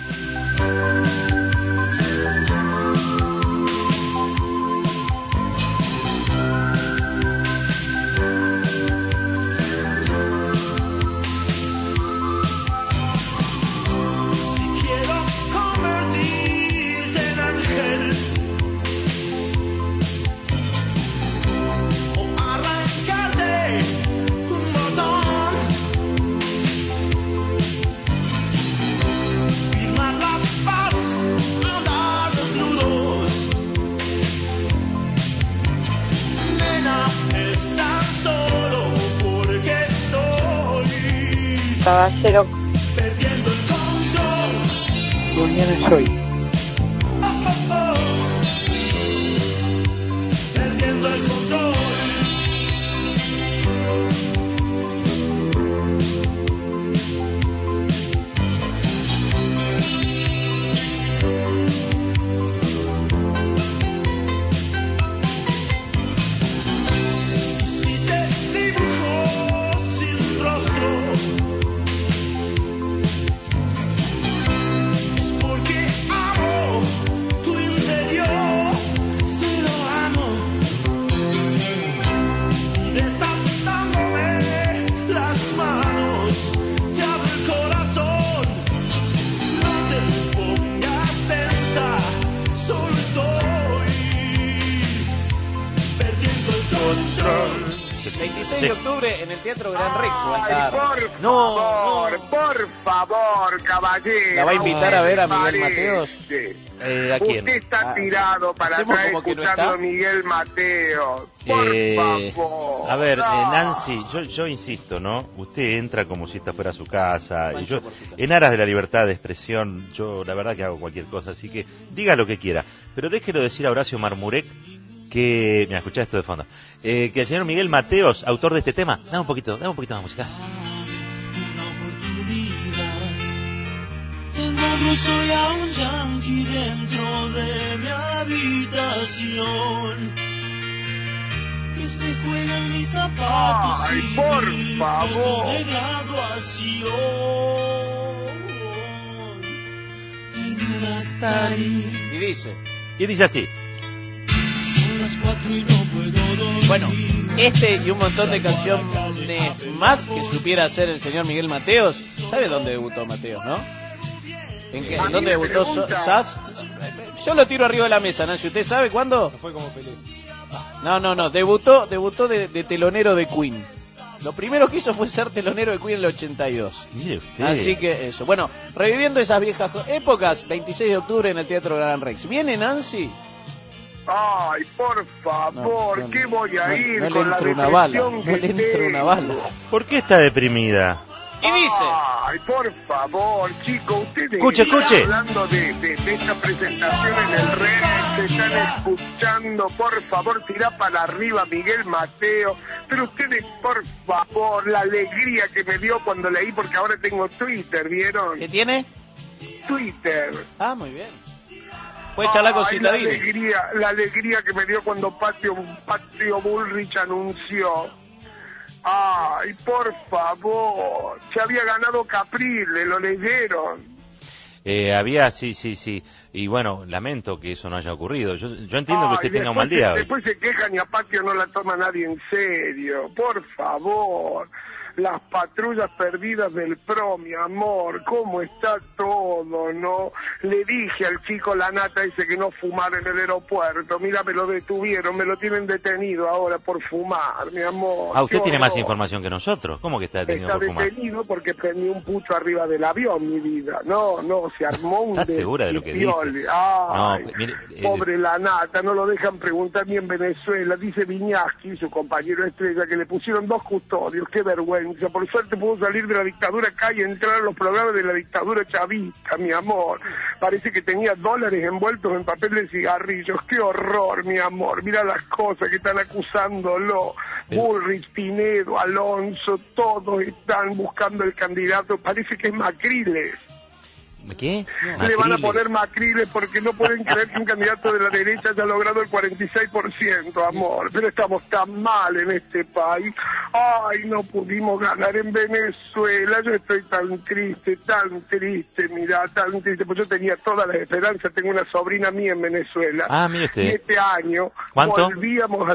Caballero. Perdiendo el control. Mañana soy. Perdiendo el control. Si te dibujo sin rostro, es porque 26 de octubre en el Teatro Gran Rex va a estar. Por favor, caballero. ¿La va a invitar a ver a Miguel Mateos? ¿A quién? Usted está tirado para ¿hacemos estar como que no escuchando está? a Miguel Mateos. Por favor. A ver, Nancy, yo insisto, ¿no? Usted entra como si esta fuera su casa. Y yo, en aras de la libertad de expresión, yo la verdad que hago cualquier cosa, así que diga lo que quiera. Pero déjelo decir a Horacio Marmurek que... Mira, escuchá esto de fondo. Que el señor Miguel Mateos, autor de este tema... Dame un poquito más música. Tengo un ruso y a un yanqui dentro de mi habitación, que se juegan mis zapatos y mi foto de graduación. En un Atari. Y dice así. Son las 4 y no puedo dormir. Bueno, este y un montón de canciones más que supiera hacer el señor Miguel Mateos. ¿Sabe dónde debutó Mateos, no? ¿En dónde debutó Sass? Yo lo tiro arriba de la mesa, Nancy. ¿Usted sabe cuándo? No fue como Pelé. No. Debutó de telonero de Queen. Lo primero que hizo fue ser telonero de Queen en el 82. Mire usted. Así que eso. Bueno, reviviendo esas viejas épocas, 26 de octubre en el Teatro Gran Rex. ¿Viene Nancy? Ay, por favor, No, ¿qué voy a ir no le con la entra una bala. depresión No que le entra tengo? una bala. ¿Por qué está deprimida? Y dice... Ay, por favor, chicos, ustedes Escuche. hablando de esta presentación en el red, se están escuchando, por favor, tirá para arriba Miguel Mateo, pero ustedes, por favor, la alegría que me dio cuando leí, porque ahora tengo Twitter, ¿vieron? ¿Qué tiene? Twitter. Ah, muy bien. Puede charlar con Citadini. La alegría que me dio cuando Patio Bullrich anunció. Ay, por favor, se había ganado Caprile, lo leyeron. Había, sí. Y bueno, lamento que eso no haya ocurrido. Yo entiendo que usted tenga un mal día hoy. Después se quejan y a Patio no la toma nadie en serio. Por favor. Las patrullas perdidas del PRO, mi amor, cómo está todo, ¿no? Le dije al chico Lanata ese que no fumara en el aeropuerto, mira, me lo detuvieron, me lo tienen detenido ahora por fumar, mi amor. Ah, usted Qué tiene más horror. información que nosotros. ¿Cómo que está detenido Está por fumar? detenido porque prendí un pucho arriba del avión, mi vida. No, se armó un... ¿Estás segura de lo que despiole. dice? Ay, No, mire, pobre Lanata, no lo dejan preguntar ni en Venezuela. Dice Viñaski, su compañero estrella, que le pusieron 2 custodios. Qué vergüenza. Por suerte pudo salir de la dictadura acá y entrar a los programas de la dictadura chavista, mi amor. Parece que tenía dólares envueltos en papel de cigarrillos. Qué horror, mi amor. Mira las cosas que están acusándolo. Bullrich, Pinedo, Alonso, todos están buscando el candidato. Parece que es Macriles. ¿Qué? Le van a poner Macriles porque no pueden creer que un candidato de la derecha haya logrado el 46%, amor. Pero estamos tan mal en este país. Ay, no pudimos ganar en Venezuela. Yo estoy tan triste, mirá, tan triste. Pues yo tenía todas las esperanzas. Tengo una sobrina mía en Venezuela. Ah, mire usted. Y este año ¿Cuánto? volvíamos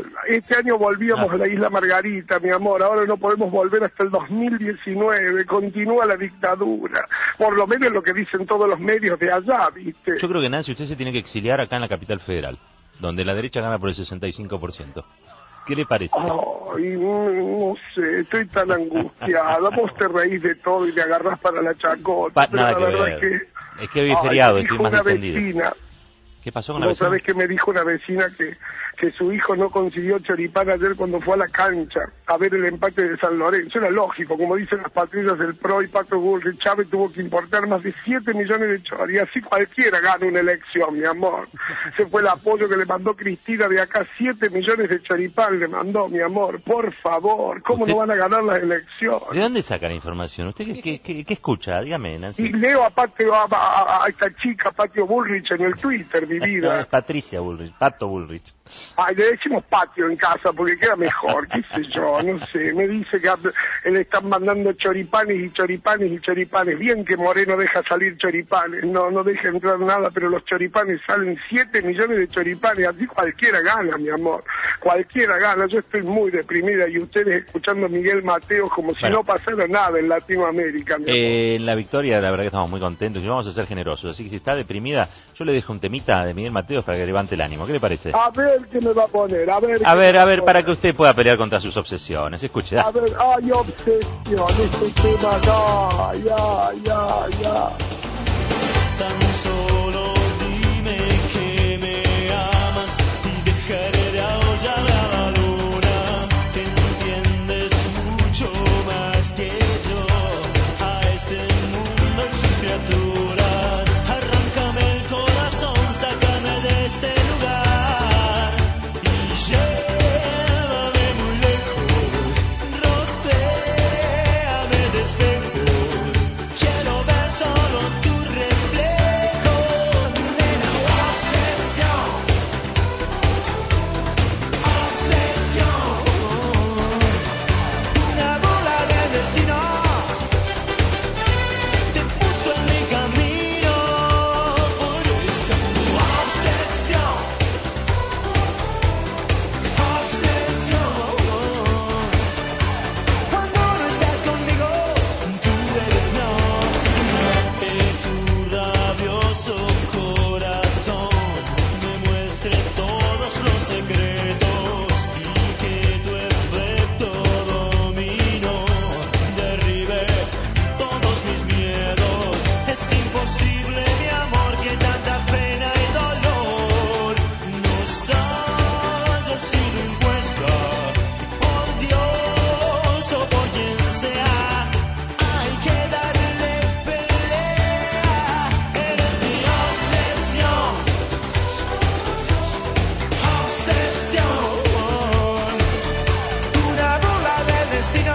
a la Isla Margarita, mi amor. Ahora no podemos volver hasta el 2019. Continúa la dictadura. Por lo menos lo que dicen todos los medios de allá, ¿viste? Yo creo que, Nancy, usted se tiene que exiliar acá en la capital federal, donde la derecha gana por el 65%. ¿Qué le parece? Ay, no sé, estoy tan angustiada. Vos te reís de todo y te agarrás para la chacota. Pero Nada la que verdad ver. Es que hoy es feriado, estoy más distendido. Vecina. ¿Qué pasó con la ¿No vecina? sabés qué me dijo una vecina que su hijo no consiguió choripán ayer cuando fue a la cancha a ver el empate de San Lorenzo? Era lógico, como dicen las patrullas del PRO y Pato Bullrich, Chávez tuvo que importar más de 7 millones de choris, y así cualquiera gana una elección, mi amor. Ese fue el apoyo que le mandó Cristina de acá, 7 millones de choripán le mandó, mi amor, por favor, ¿cómo no van a ganar las elecciones? ¿De dónde saca la información? ¿Usted qué escucha? Dígame, Nancy. Y leo a esta chica, Patio Bullrich, en el Twitter, mi vida. Es Patricia Bullrich, Pato Bullrich. Ay, le decimos Patio en casa porque queda mejor, qué sé yo, no sé. Me dice que le están mandando choripanes y choripanes y choripanes. Bien que Moreno deja salir choripanes, no deja entrar nada, pero los choripanes salen 7 millones de choripanes. Así cualquiera gana, mi amor, cualquiera gana. Yo estoy muy deprimida y ustedes escuchando a Miguel Mateos como si no pasara nada en Latinoamérica, mi amor. En la victoria, la verdad que estamos muy contentos y vamos a ser generosos. Así que si está deprimida, yo le dejo un temita de Miguel Mateos para que levante el ánimo. ¿Qué le parece? A ver, qué me va a poner. A ver, para que usted pueda pelear contra sus obsesiones. Escuche, A ver, ay, obsesión, este tema, no, ya. Tan solo dime que me amas y dejaré de aullar a la luna, que entiendes mucho más que yo a este mundo y sus criaturas. Arráncame el corazón, sácame de este lugar y llévame muy lejos, rodéame de espejos, quiero ver solo tu reflejo, nena. Obsesión, una bola del destino te puso en mi camino, por eso obsesión, cuando no estás conmigo, tú eres mi obsesión. Que tu rabioso corazón me muestre todos los secretos y que tu efecto dominó derribe todos mis miedos. Es imposible, mi amor, que tanta pena y dolor nos haya sido impuesta por Dios o por quien sea. Hay que darle pelea. Eres mi obsesión, una bola del destino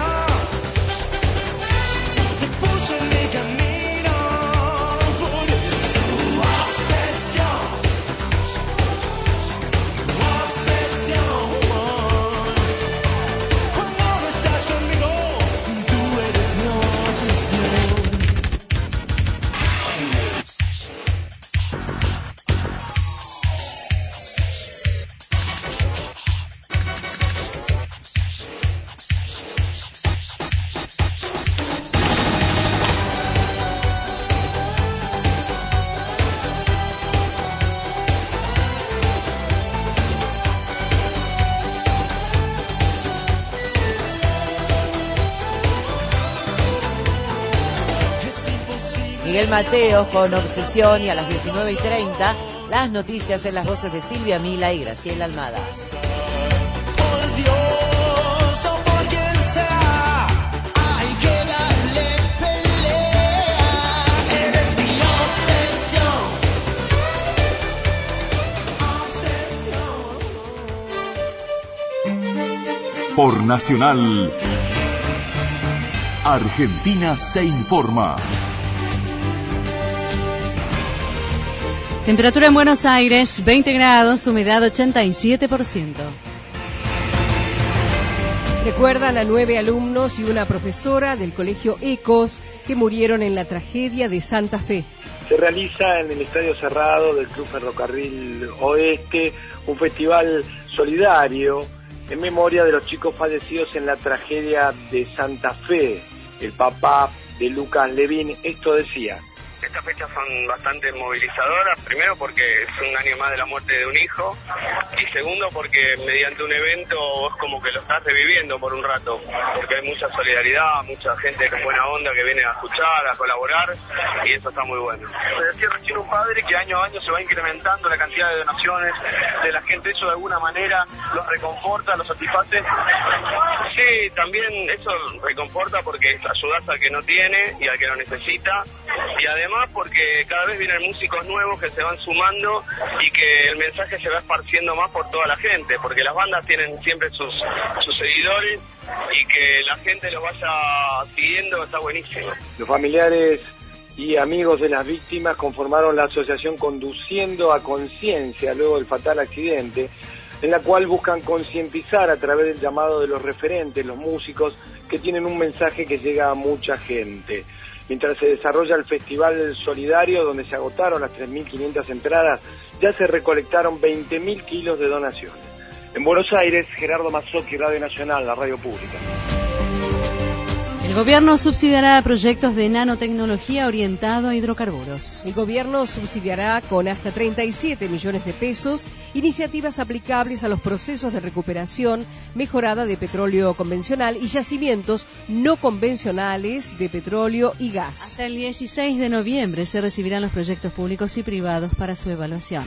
te puso en mi camino, por eso obsesión, cuando no estás conmigo, tú eres mi obsesión. Miguel Mateos con Obsesión, y a las 19:30 las noticias en las voces de Silvia Mila y Graciela Almada. Por Dios o por quien sea, hay que darle pelea. Eres mi obsesión. Por Nacional, Argentina se informa. Temperatura en Buenos Aires, 20 grados, humedad 87%. Recuerdan a 9 alumnos y una profesora del colegio Ecos que murieron en la tragedia de Santa Fe. Se realiza en el Estadio Cerrado del Club Ferrocarril Oeste un festival solidario en memoria de los chicos fallecidos en la tragedia de Santa Fe. El papá de Lucas Levín esto decía: Estas fechas son bastante movilizadoras, primero porque es un año más de la muerte de un hijo, y segundo porque mediante un evento vos como que lo estás reviviendo por un rato, porque hay mucha solidaridad, mucha gente con buena onda que viene a escuchar, a colaborar, y eso está muy bueno. Me decía recién un padre que año a año se va incrementando la cantidad de donaciones de la gente, eso de alguna manera los reconforta, los satisface. Sí, también eso reconforta porque ayudás al que no tiene y al que lo necesita, y además porque cada vez vienen músicos nuevos que se van sumando y que el mensaje se va esparciendo más por toda la gente, porque las bandas tienen siempre sus seguidores, y que la gente los vaya siguiendo está buenísimo. Los familiares y amigos de las víctimas conformaron la asociación Conduciendo a Conciencia luego del fatal accidente, en la cual buscan concientizar a través del llamado de los referentes, los músicos, que tienen un mensaje que llega a mucha gente. Mientras se desarrolla el Festival Solidario, donde se agotaron las 3.500 entradas, ya se recolectaron 20.000 kilos de donaciones. En Buenos Aires, Gerardo Mazzocchi, Radio Nacional, la radio pública. El gobierno subsidiará proyectos de nanotecnología orientado a hidrocarburos. El gobierno subsidiará con hasta 37 millones de pesos iniciativas aplicables a los procesos de recuperación mejorada de petróleo convencional y yacimientos no convencionales de petróleo y gas. Hasta el 16 de noviembre se recibirán los proyectos públicos y privados para su evaluación.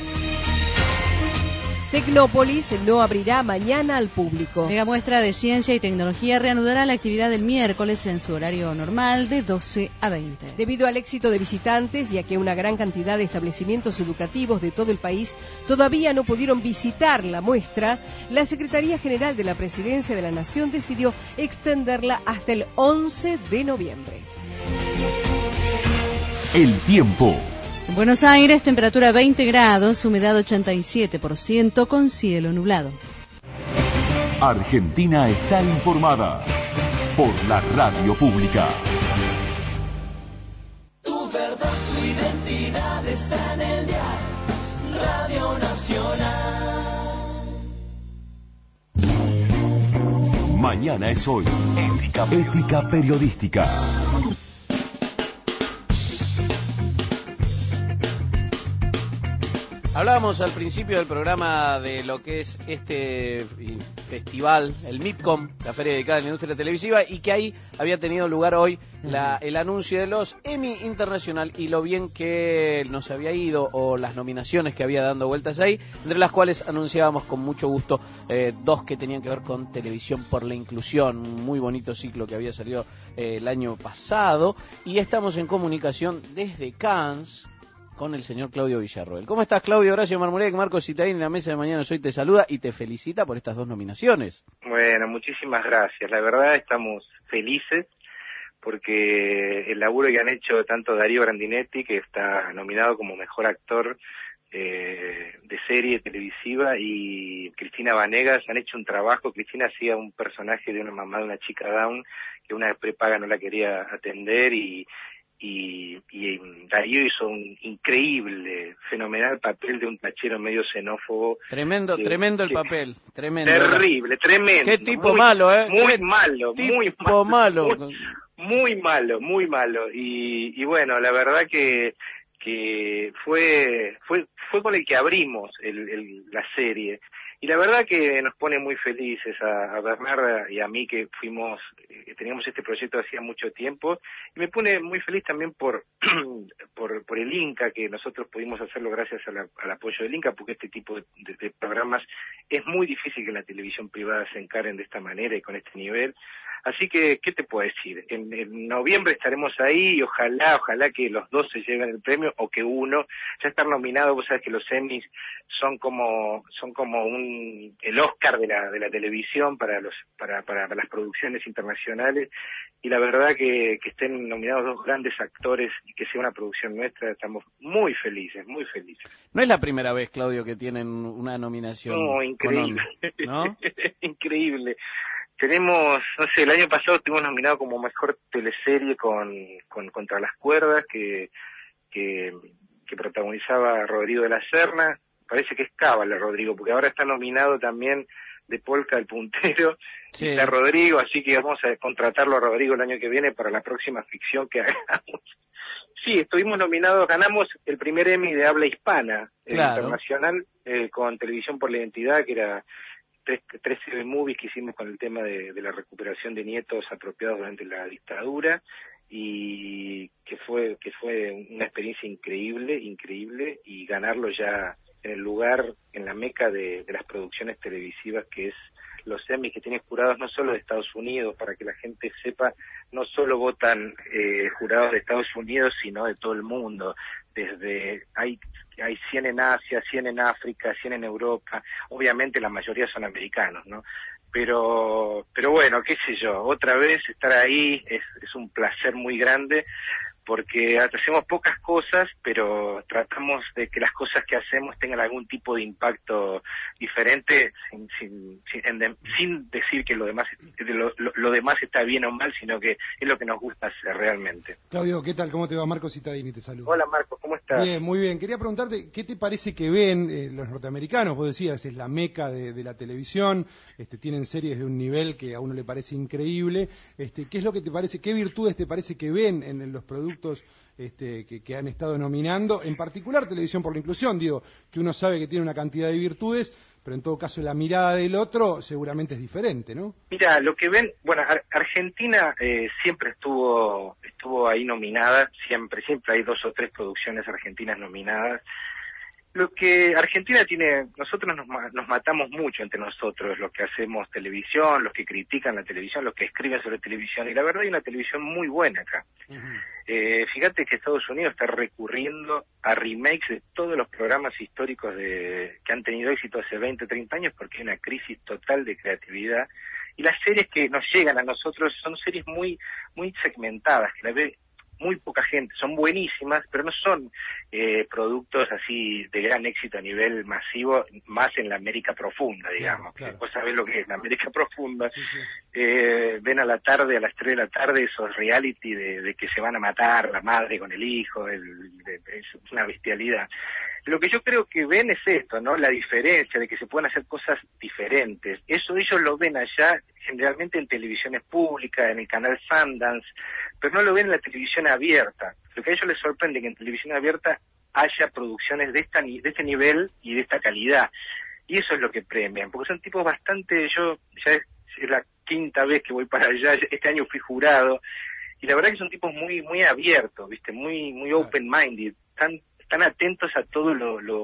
Tecnópolis no abrirá mañana al público. Mega muestra de ciencia y tecnología reanudará la actividad del miércoles en su horario normal de 12 a 20. Debido al éxito de visitantes y a que una gran cantidad de establecimientos educativos de todo el país todavía no pudieron visitar la muestra, la Secretaría General de la Presidencia de la Nación decidió extenderla hasta el 11 de noviembre. El tiempo. En Buenos Aires, temperatura 20 grados, humedad 87%, con cielo nublado. Argentina está informada por la radio pública. Tu verdad, tu identidad está en el dial Radio Nacional. Mañana es hoy. Ética periodística. Hablábamos al principio del programa de lo que es este festival, el MIPCOM, la feria dedicada a la industria televisiva, y que ahí había tenido lugar hoy el anuncio de los Emmy Internacional y lo bien que nos había ido, o las nominaciones que había dando vueltas ahí, entre las cuales anunciábamos con mucho gusto dos que tenían que ver con Televisión por la Inclusión, un muy bonito ciclo que había salido el año pasado, y estamos en comunicación desde Cannes con el señor Claudio Villarroel. ¿Cómo estás, Claudio? Horacio Marmurek, Marcos Citaín en la mesa de Mañana Hoy te saluda y te felicita por estas dos nominaciones. Bueno, muchísimas gracias. La verdad estamos felices porque el laburo que han hecho tanto Darío Grandinetti, que está nominado como mejor actor de serie televisiva, y Cristina Vanegas han hecho un trabajo. Cristina hacía un personaje de una mamá de una chica down que una prepaga no la quería atender y Darío hizo un increíble, fenomenal papel de un tachero medio xenófobo. Tremendo el papel, tremendo. Terrible, tremendo. Qué tipo malo, ¿eh? Muy malo, tipo malo. Muy malo. Y bueno, la verdad que fue con el que abrimos la serie. Y la verdad que nos pone muy felices a Bernarda y a mí, que teníamos este proyecto hacía mucho tiempo, y me pone muy feliz también por el Inca, que nosotros pudimos hacerlo gracias al apoyo del Inca, porque este tipo de programas es muy difícil que la televisión privada se encaren de esta manera y con este nivel. Así que, ¿qué te puedo decir? En noviembre estaremos ahí y ojalá que los dos se lleven el premio, o que uno. Ya estar nominado, vos sabés que los Emmys son como el Oscar de la televisión para las producciones internacionales, y la verdad que estén nominados dos grandes actores y que sea una producción nuestra, estamos muy felices. No es la primera vez, Claudio, que tienen una nominación. No, increíble. ¿No? Increíble. Tenemos, no sé, el año pasado estuvimos nominados como mejor teleserie con Contra las Cuerdas, que protagonizaba Rodrigo de la Serna. Parece que es cábala, Rodrigo, porque ahora está nominado también de Polka el Puntero. Sí. Está Rodrigo, así que vamos a contratarlo a Rodrigo el año que viene para la próxima ficción que hagamos. Sí, estuvimos nominados, ganamos el primer Emmy de habla hispana, internacional, con Televisión por la Identidad, que era 3 TV movies que hicimos con el tema de la recuperación de nietos apropiados durante la dictadura, y que fue una experiencia increíble, y ganarlo ya en el lugar, en la meca de las producciones televisivas, que es los Emmys, que tienen jurados no solo de Estados Unidos, para que la gente sepa, no solo votan jurados de Estados Unidos, sino de todo el mundo. Hay 100 en Asia, 100 en África, 100 en Europa. Obviamente la mayoría son americanos, ¿no? Pero bueno, qué sé yo, otra vez estar ahí es un placer muy grande, porque hacemos pocas cosas, pero tratamos de que las cosas que hacemos tengan algún tipo de impacto diferente, sin decir que lo demás está bien o mal, sino que es lo que nos gusta hacer realmente. Claudio, ¿qué tal? ¿Cómo te va? Marco Cittadini te saluda. Hola Marco, ¿cómo estás? Bien, muy bien. Quería preguntarte, ¿qué te parece que ven los norteamericanos? Vos decías, es la meca de la televisión, tienen series de un nivel que a uno le parece increíble. ¿Qué es lo que te parece, qué virtudes te parece que ven en los productos que han estado nominando, en particular Televisión por la Inclusión? Digo, que uno sabe que tiene una cantidad de virtudes, pero en todo caso la mirada del otro seguramente es diferente, ¿no? Mira, lo que ven, bueno, Argentina siempre estuvo ahí nominada, siempre hay 2 o 3 producciones argentinas nominadas. Lo que Argentina tiene, nosotros nos matamos mucho entre nosotros, los que hacemos televisión, los que critican la televisión, los que escriben sobre televisión, y la verdad hay una televisión muy buena acá. Fíjate que Estados Unidos está recurriendo a remakes de todos los programas históricos que han tenido éxito hace 20, 30 años, porque hay una crisis total de creatividad, y las series que nos llegan a nosotros son series muy, muy segmentadas, que la ve muy poca gente, son buenísimas, pero no son productos así de gran éxito a nivel masivo, más en la América profunda, digamos. Claro. Vos sabés lo que es la América profunda. Sí. Ven a la tarde, a las 3 de la tarde, esos reality de que se van a matar la madre con el hijo, es una bestialidad. Lo que yo creo que ven es esto, ¿no? La diferencia de que se pueden hacer cosas diferentes. Eso ellos lo ven allá, generalmente en televisiones públicas, en el canal Sundance, pero no lo ven en la televisión abierta. Lo que a ellos les sorprende es que en televisión abierta haya producciones de este nivel y de esta calidad. Y eso es lo que premian, porque son tipos bastante, yo ya es la 5ª vez que voy para allá, este año fui jurado, y la verdad que son tipos muy muy abiertos, ¿viste? Muy open-minded, están atentos a todo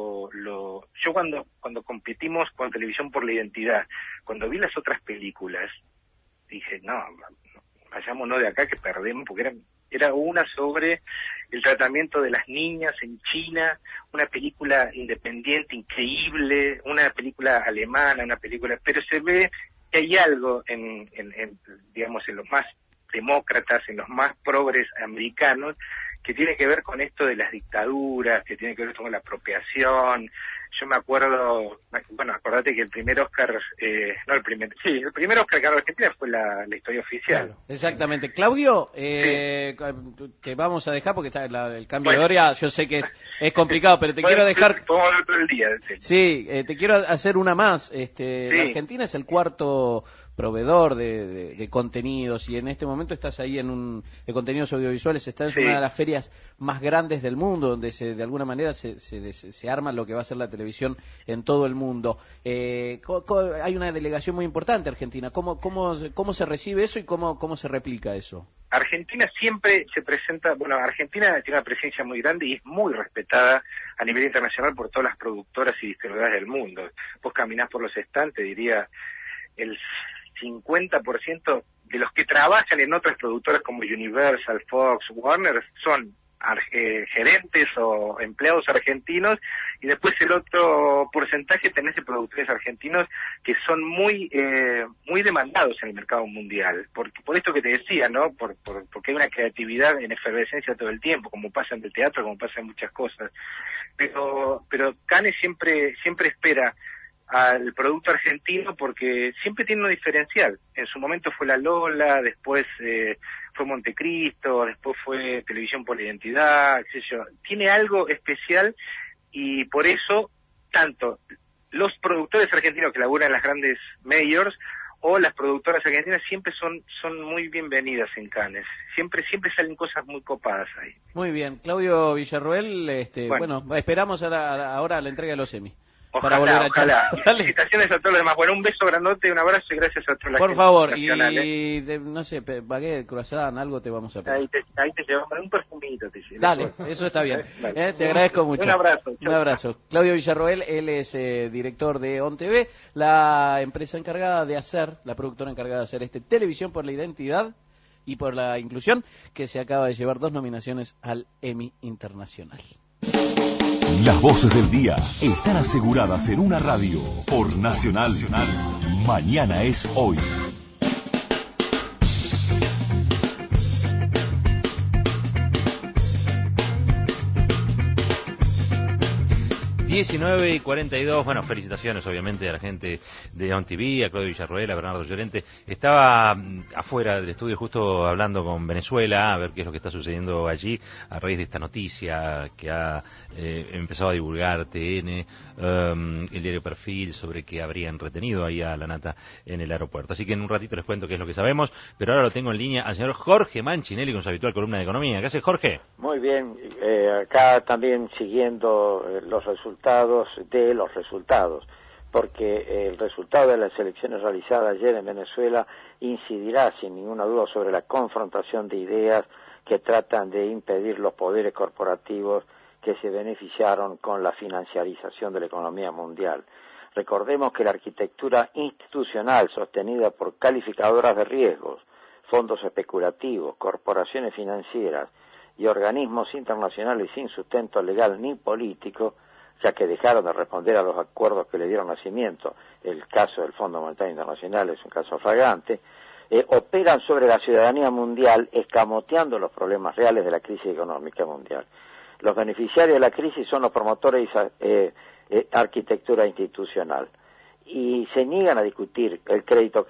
Yo cuando competimos con Televisión por la Identidad, cuando vi las otras películas, dije, no, vayámonos de acá que perdemos, porque era una sobre el tratamiento de las niñas en China, una película independiente increíble, una película alemana, pero se ve que hay algo digamos, en los más demócratas, en los más progres americanos, que tiene que ver con esto de las dictaduras, que tiene que ver con la apropiación. Yo me acuerdo, bueno, acordate que el primer Oscar, el primer Oscar que ganó Argentina fue la historia oficial. Claro. Exactamente. Claudio, te vamos a dejar porque está el cambio de hora, yo sé que es complicado, pero te quiero dejar... Podemos hablar todo el día. Sí, te quiero hacer una más. La Argentina es el 4º proveedor de contenidos, y en este momento estás ahí de contenidos audiovisuales, estás en una de las ferias más grandes del mundo, donde de alguna manera se arma lo que va a ser la televisión en todo el mundo. Hay una delegación muy importante argentina. ¿Cómo se recibe eso y cómo se replica eso? Argentina siempre se presenta, Argentina tiene una presencia muy grande y es muy respetada a nivel internacional por todas las productoras y distribuidoras del mundo. Vos caminás por los stands, te diría, el 50% de los que trabajan en otras productoras como Universal, Fox, Warner son gerentes o empleados argentinos, y después el otro porcentaje tenés de productores argentinos que son muy demandados en el mercado mundial, por esto que te decía, ¿no? Porque hay una creatividad en efervescencia todo el tiempo, como pasa en el teatro, como pasa en muchas cosas. Pero Cannes siempre espera al producto argentino porque siempre tiene un diferencial. En su momento fue La Lola, después fue Montecristo, después fue Televisión por la Identidad, qué sé yo. Tiene algo especial, y por eso tanto los productores argentinos que laburan en las grandes majors o las productoras argentinas siempre son muy bienvenidas en Cannes. Siempre salen cosas muy copadas ahí. Muy bien. Claudio Villarroel, bueno, esperamos ahora la entrega de los Emmy. Ojalá. Felicitaciones a todos los demás. Bueno, un beso grandote, un abrazo y gracias a toda la gente. Por favor, y no sé, baguette, croissant, algo te vamos a pedir. Ahí te llevamos un perfumito. Dale, eso está bien. Te agradezco mucho. Un abrazo. Un abrazo. Claudio Villarroel, él es director de ON TV, la empresa encargada de hacer, la productora encargada de hacer Televisión por la Identidad y por la Inclusión, que se acaba de llevar 2 nominaciones al Emmy Internacional. Las voces del día están aseguradas en una radio por Nacional. Mañana es hoy. 19:42, bueno, felicitaciones obviamente a la gente de ON TV, a Claudio Villarroel, a Bernardo Llorente. Estaba afuera del estudio justo hablando con Venezuela, a ver qué es lo que está sucediendo allí a raíz de esta noticia que ha empezado a divulgar TN, el diario Perfil, sobre que habrían retenido ahí a la nata en el aeropuerto. Así que en un ratito les cuento qué es lo que sabemos, pero ahora lo tengo en línea al señor Jorge Manchinelli con su habitual columna de economía. ¿Qué hace, Jorge? Muy bien, acá también siguiendo los resultados de los resultados, porque el resultado de las elecciones realizadas ayer en Venezuela incidirá sin ninguna duda sobre la confrontación de ideas que tratan de impedir los poderes corporativos que se beneficiaron con la financiarización de la economía mundial. Recordemos que la arquitectura institucional sostenida por calificadoras de riesgos, fondos especulativos, corporaciones financieras y organismos internacionales sin sustento legal ni político, ya que dejaron de responder a los acuerdos que le dieron nacimiento, el caso del Fondo Monetario Internacional es un caso flagrante, operan sobre la ciudadanía mundial escamoteando los problemas reales de la crisis económica mundial. Los beneficiarios de la crisis son los promotores de arquitectura institucional y se niegan a discutir el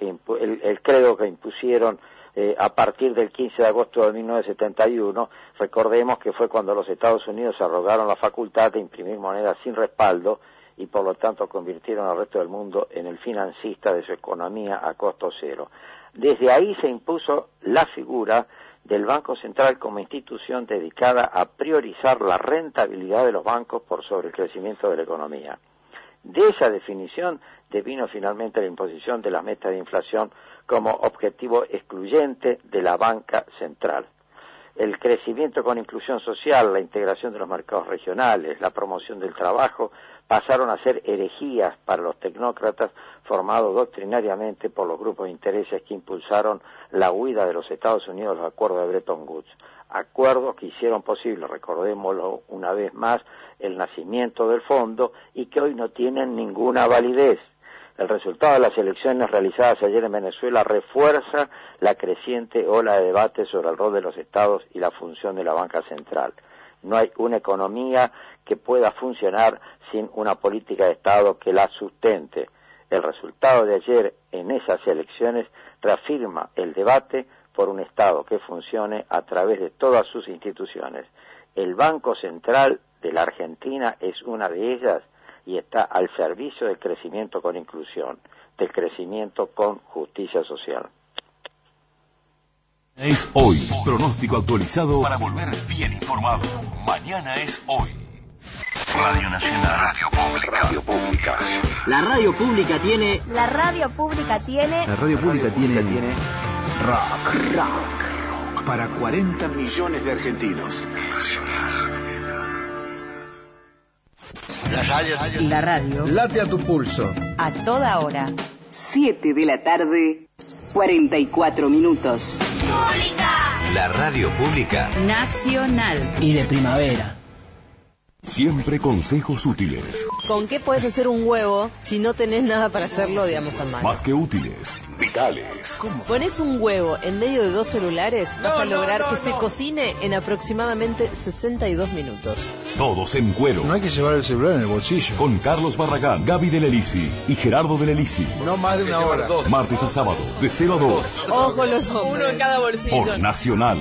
credo que impusieron a partir del 15 de agosto de 1971, recordemos que fue cuando los Estados Unidos se arrogaron la facultad de imprimir monedas sin respaldo y por lo tanto convirtieron al resto del mundo en el financista de su economía a costo cero. Desde ahí se impuso la figura del Banco Central como institución dedicada a priorizar la rentabilidad de los bancos por sobre el crecimiento de la economía. De esa definición devino finalmente la imposición de las metas de inflación como objetivo excluyente de la banca central. El crecimiento con inclusión social, la integración de los mercados regionales, la promoción del trabajo, pasaron a ser herejías para los tecnócratas formados doctrinariamente por los grupos de intereses que impulsaron la huida de los Estados Unidos de los acuerdos de Bretton Woods. Acuerdos que hicieron posible, recordémoslo una vez más, el nacimiento del fondo y que hoy no tienen ninguna validez. El resultado de las elecciones realizadas ayer en Venezuela refuerza la creciente ola de debate sobre el rol de los estados y la función de la banca central. No hay una economía que pueda funcionar sin una política de Estado que la sustente. El resultado de ayer en esas elecciones reafirma el debate por un Estado que funcione a través de todas sus instituciones. El Banco Central de la Argentina es una de ellas y está al servicio del crecimiento con inclusión, del crecimiento con justicia social. Es hoy. Pronóstico actualizado para volver bien informado. Mañana es hoy. Radio Nacional. Radio Pública. Radio Pública. La radio pública tiene... La radio pública tiene... La radio pública tiene... Rock. Para 40 millones de argentinos. La radio. Late a tu pulso. A toda hora. 7 de la tarde, 44 minutos. La radio pública. Nacional. Y de primavera. Siempre consejos útiles. ¿Con qué puedes hacer un huevo si no tenés nada para hacerlo, digamos, a mano? Más que útiles, vitales. Pones un huevo en medio de 2 celulares, vas a lograr que se cocine en aproximadamente 62 minutos. Todos en cuero. No hay que llevar el celular en el bolsillo. Con Carlos Barragán, Gaby de Lelisi y Gerardo de Lelisi. No más de una hora. Martes a sábado, de 0 a 2. Ojo los hombres. Uno en cada bolsillo. Por Nacional.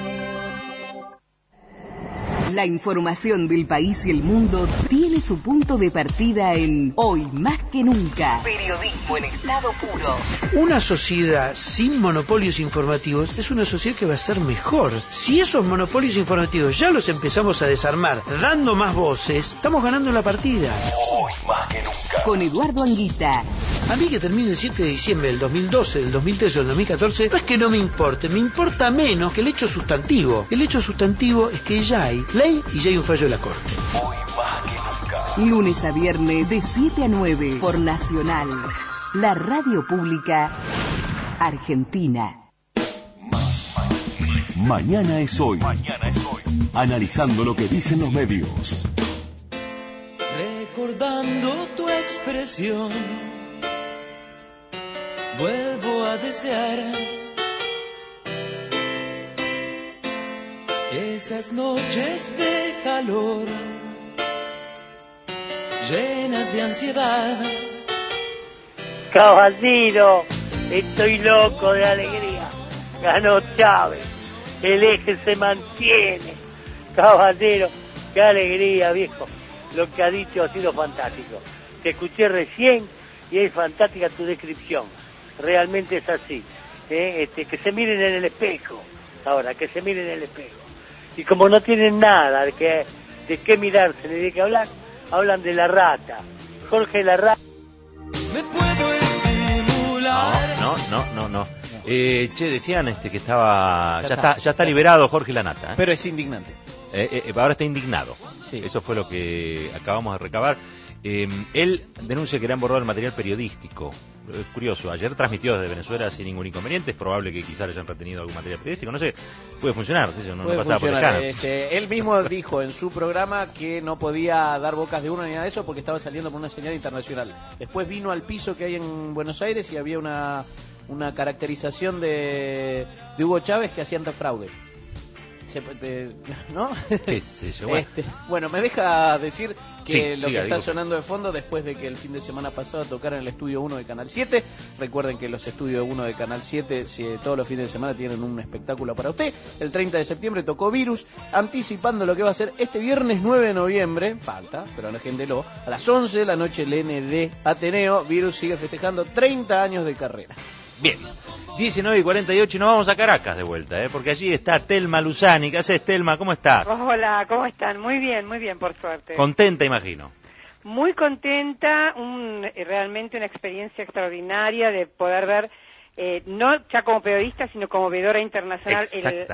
La información del país y el mundo tiene su punto de partida en Hoy Más que Nunca. Periodismo en estado puro. Una sociedad sin monopolios informativos es una sociedad que va a ser mejor. Si esos monopolios informativos ya los empezamos a desarmar dando más voces, estamos ganando la partida. Hoy Más que Nunca. Con Eduardo Anguita. A mí que termine el 7 de diciembre del 2012, del 2013 o del 2014, no es que no me importe, me importa menos que el hecho sustantivo. El hecho sustantivo es que ya hay ley y ya hay un fallo de la Corte. Hoy Más que Nunca. Lunes a viernes de 7 a 9 por Nacional, la radio pública argentina. Mañana es hoy. Mañana es hoy. Analizando lo que dicen los medios. Recordando tu expresión, vuelvo a desear esas noches de calor llenas de ansiedad. Caballero, estoy loco de alegría. Ganó Chávez, el eje se mantiene. Caballero, qué alegría, viejo. Lo que ha dicho ha sido fantástico. Te escuché recién y es fantástica tu descripción. Realmente es así. Que se miren en el espejo. Ahora, que se miren en el espejo. Y como no tienen nada de qué mirarse ni de qué hablar, hablan de la rata. Jorge la rata. No. Che, decían que estaba... Ya está liberado Jorge Lanata. Pero es indignante. Ahora está indignado. Sí. Eso fue lo que acabamos de recabar. Él denuncia que le han borrado el material periodístico. Curioso, ayer transmitió desde Venezuela sin ningún inconveniente. Es probable que quizás le hayan retenido algún material periodístico. No sé, puede funcionar. No pasaba por el escáner. Él mismo dijo en su programa que no podía dar bocas de uno ni nada de eso porque estaba saliendo por una señal internacional. Después vino al piso que hay en Buenos Aires y había una caracterización de Hugo Chávez que hacía antifraude. ¿No? ¿Qué sé yo? Bueno, me deja decir que sí, lo que está sonando de fondo después de que el fin de semana pasado tocaron en el Estudio 1 de Canal 7. Recuerden que los Estudios 1 de Canal 7 todos los fines de semana tienen un espectáculo para usted. El 30 de septiembre tocó Virus, anticipando lo que va a ser este viernes 9 de noviembre. Falta, pero agéndelo. A las 11 de la noche el ND Ateneo. Virus sigue festejando 30 años de carrera. Bien. 19:48 y nos vamos a Caracas de vuelta, porque allí está Telma Luzani. ¿Qué haces, Telma? ¿Cómo estás? Hola, ¿cómo están? Muy bien, por suerte. Contenta, imagino. Muy contenta, realmente una experiencia extraordinaria de poder ver, no ya como periodista, sino como veedora internacional,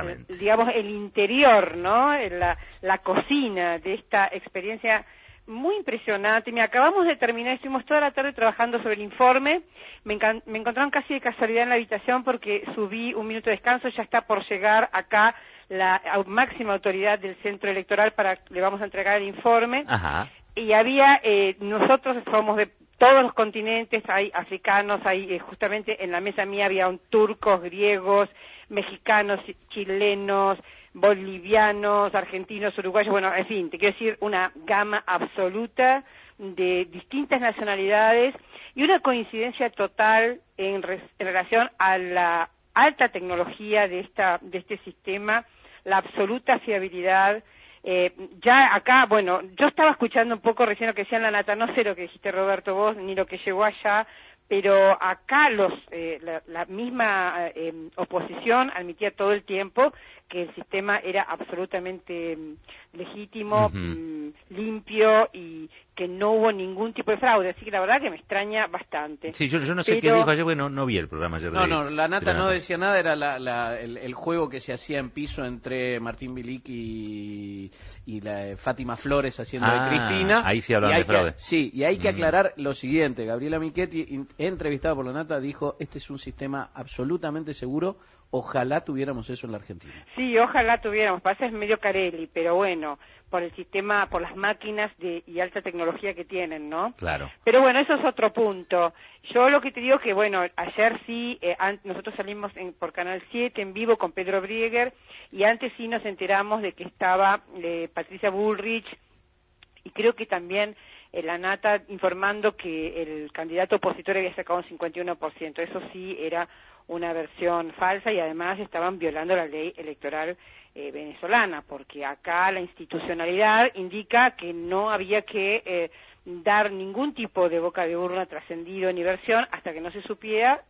el interior, ¿no? La cocina de esta experiencia muy impresionante. Me acabamos de terminar, estuvimos toda la tarde trabajando sobre el informe. Me encontraron casi de casualidad en la habitación porque subí un minuto de descanso. Ya está por llegar acá la máxima autoridad del centro electoral le vamos a entregar el informe. Ajá. Y había, nosotros somos de todos los continentes, hay africanos, hay justamente en la mesa mía había turcos, griegos, mexicanos, chilenos, bolivianos, argentinos, uruguayos, bueno, en fin, te quiero decir una gama absoluta de distintas nacionalidades y una coincidencia total en relación a la alta tecnología de este sistema, la absoluta fiabilidad. Ya acá, bueno, yo estaba escuchando un poco recién lo que decían la nata, no sé lo que dijiste Roberto vos, ni lo que llegó allá, pero acá la misma oposición admitía todo el tiempo que el sistema era absolutamente legítimo, limpio y que no hubo ningún tipo de fraude, así que la verdad que me extraña bastante. Sí, yo no sé qué dijo ayer, bueno, no vi el programa ayer. No, la nata no decía nada, era el juego que se hacía en piso entre Martín Bilic y la Fátima Flores haciendo de Cristina. Ahí sí hablaban de fraude. Sí, y hay que aclarar lo siguiente, Gabriela Michetti, entrevistada por la nata, dijo, este es un sistema absolutamente seguro, ojalá tuviéramos eso en la Argentina. Sí, ojalá tuviéramos, pasa es medio Carelli, pero bueno, por el sistema, por las máquinas y alta tecnología que tienen, ¿no? Claro. Pero bueno, eso es otro punto. Yo lo que te digo que, bueno, ayer sí, nosotros salimos por Canal 7 en vivo con Pedro Brieger, y antes sí nos enteramos de que estaba Patricia Bullrich, y creo que también la nata informando que el candidato opositor había sacado un 51%. Eso sí era una versión falsa y además estaban violando la ley electoral venezolana, porque acá la institucionalidad indica que no había que dar ningún tipo de boca de urna trascendido ni versión hasta que no se supiera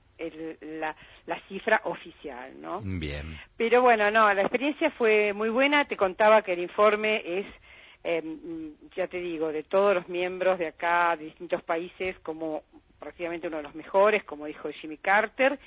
la cifra oficial, ¿no? Bien. Pero bueno, no, la experiencia fue muy buena. Te contaba que el informe es, ya te digo, de todos los miembros de acá, de distintos países, como prácticamente uno de los mejores, como dijo Jimmy Carter,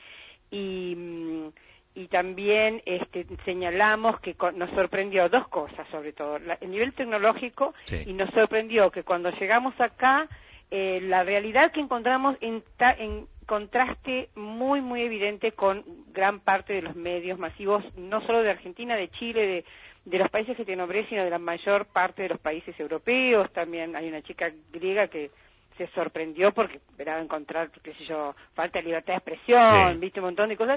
y también señalamos que nos sorprendió dos cosas, sobre todo, el nivel tecnológico, sí. Y nos sorprendió que cuando llegamos acá, la realidad que encontramos en contraste muy, muy evidente con gran parte de los medios masivos, no solo de Argentina, de Chile, de los países que te nombré, sino de la mayor parte de los países europeos. También hay una chica griega que se sorprendió porque esperaba encontrar, qué sé yo, falta de libertad de expresión, sí. Viste un montón de cosas,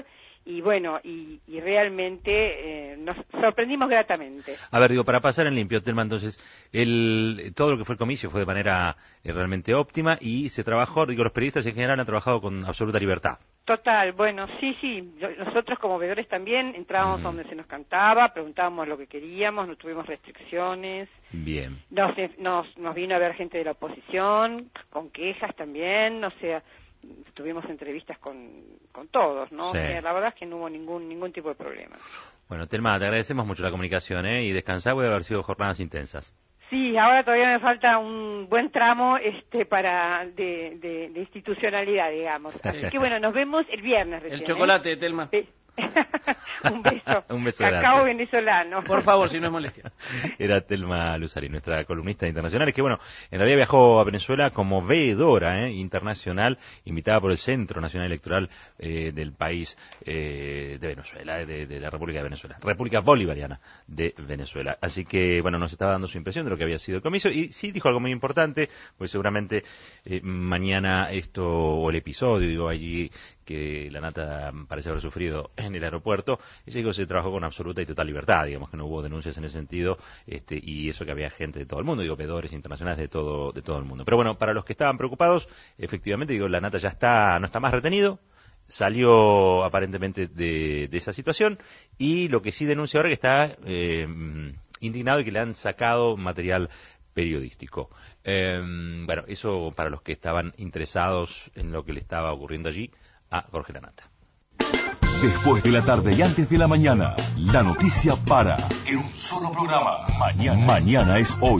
y bueno, y realmente nos sorprendimos gratamente. A ver, digo, para pasar en limpio, Telma, entonces, todo lo que fue el comicio fue de manera realmente óptima y se trabajó, digo, los periodistas en general han trabajado con absoluta libertad. Total, bueno, sí, nosotros como veedores también entrábamos donde se nos cantaba, preguntábamos lo que queríamos, no tuvimos restricciones. Bien. Nos vino a ver gente de la oposición, con quejas también, o sea, tuvimos entrevistas con todos, ¿no? Sí. O sea, la verdad es que no hubo ningún tipo de problema. Bueno, Telma, te agradecemos mucho la comunicación, y descansar, puede haber sido jornadas intensas. Sí, ahora todavía me falta un buen tramo para de institucionalidad, digamos. Así que bueno, nos vemos el viernes recién. El chocolate, Telma. Un beso. Un beso Cacao grande. venezolano. Por favor, si no es molestia. Era Telma Luzari, nuestra columnista internacional, que bueno, en realidad viajó a Venezuela como veedora internacional, invitada por el Centro Nacional Electoral del país de Venezuela, de la República de Venezuela, República Bolivariana de Venezuela. Así que bueno, nos estaba dando su impresión de lo que había sido el comicio, y sí dijo algo muy importante, pues seguramente mañana o el episodio, digo, allí que la nata parece haber sufrido en el aeropuerto, ella dijo que se trabajó con absoluta y total libertad, digamos que no hubo denuncias en ese sentido, y eso que había gente de todo el mundo, digo, veedores internacionales de todo el mundo. Pero bueno, para los que estaban preocupados, efectivamente, digo, la nata ya no está más retenido, salió aparentemente de esa situación, y lo que sí denuncia ahora es que está indignado y que le han sacado material periodístico. Bueno, eso para los que estaban interesados en lo que le estaba ocurriendo allí a Jorge Lanata. Después de la tarde y antes de la mañana, la noticia para en un solo programa. Mañana es hoy.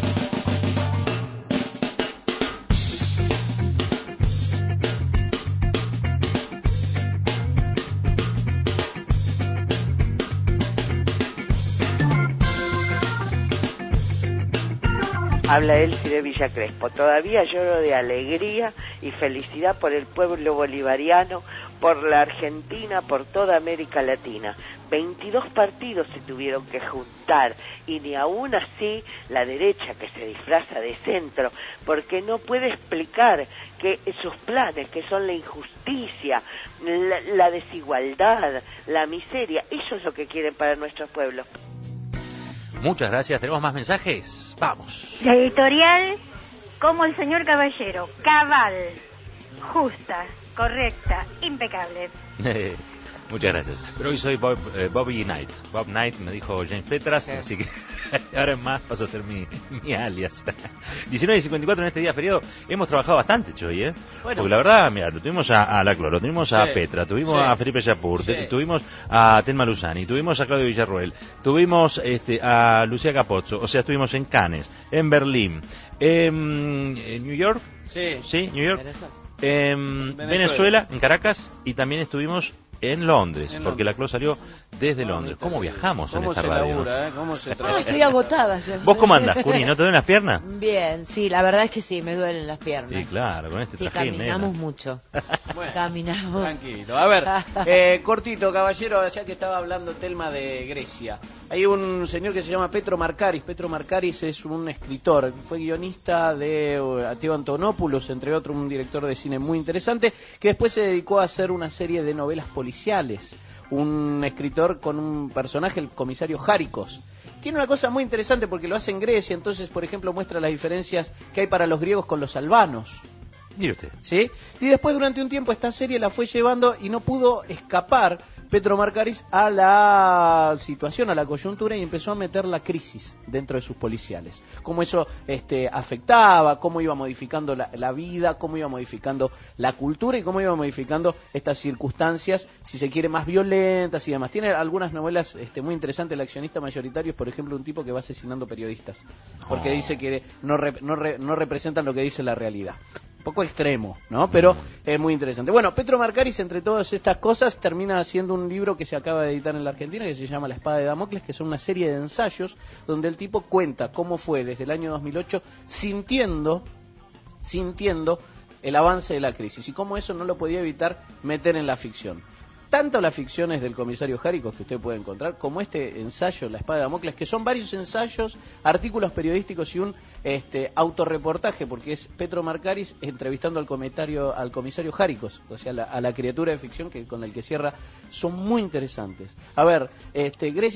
Habla Elsie de Villa Crespo. Todavía lloro de alegría y felicidad por el pueblo bolivariano, por la Argentina, por toda América Latina. 22 partidos se tuvieron que juntar y ni aún así la derecha, que se disfraza de centro, porque no puede explicar que sus planes, que son la injusticia, la desigualdad, la miseria, eso es lo que quieren para nuestros pueblos. Muchas gracias. ¿Tenemos más mensajes? Vamos. La editorial, como el señor Caballero, cabal, justa, correcta, impecable. Muchas gracias. Pero hoy soy Bobby Knight. Bob Knight me dijo James Petras, sí. Así que ahora en más pasa a ser mi alias. 19:54 en este día feriado. Hemos trabajado bastante, Choy, Bueno. Porque la verdad, mira, lo tuvimos a La Cloro, tuvimos a Petra, tuvimos a Felipe Yapur, tuvimos a Telma Luzani, tuvimos a Claudio Villarroel, tuvimos a Lucía Capozzo, o sea, estuvimos en Cannes, en Berlín, en New York, sí, New York, en Venezuela, en Caracas, y también estuvimos en Londres, porque La Cló salió desde Londres. ¿Cómo viajamos en esta radio? ¿Cómo se trabaja? Estoy agotada ya. ¿Vos cómo andás, Cuni? ¿No te duelen las piernas? Bien, sí, la verdad es que sí, me duelen las piernas. Sí, claro, con este trajín, caminamos mucho. Bueno, caminamos. Tranquilo. A ver, cortito, caballero, ya que estaba hablando Telma de Grecia. Hay un señor que se llama Petro Markaris. Petro Markaris es un escritor, fue guionista de Ateo Antonopoulos, entre otros, un director de cine muy interesante, que después se dedicó a hacer una serie de novelas policiales. Un escritor con un personaje, el comisario Járicos. Tiene una cosa muy interesante porque lo hace en Grecia, entonces, por ejemplo, muestra las diferencias que hay para los griegos con los albanos. Mire usted. ¿Sí? Y después, durante un tiempo, esta serie la fue llevando y no pudo escapar Petro Markaris a la situación, a la coyuntura, y empezó a meter la crisis dentro de sus policiales. Cómo eso afectaba, cómo iba modificando la vida, cómo iba modificando la cultura y cómo iba modificando estas circunstancias, si se quiere, más violentas y demás. Tiene algunas novelas muy interesantes. El accionista mayoritario es, por ejemplo, un tipo que va asesinando periodistas, porque dice que no representan lo que dice la realidad. Un poco extremo, ¿no? Pero es muy interesante. Bueno, Petro Markaris, entre todas estas cosas, termina haciendo un libro que se acaba de editar en la Argentina, que se llama La Espada de Damocles, que son una serie de ensayos donde el tipo cuenta cómo fue desde el año 2008 sintiendo el avance de la crisis y cómo eso no lo podía evitar meter en la ficción. tanto las ficciones del comisario Járicos que usted puede encontrar, como este ensayo, La espada de Damocles, que son varios ensayos, artículos periodísticos y un autorreportaje, porque es Petro Marcaris entrevistando al comisario Járicos, o sea, a la criatura de ficción con el que cierra, son muy interesantes. A ver, Grecia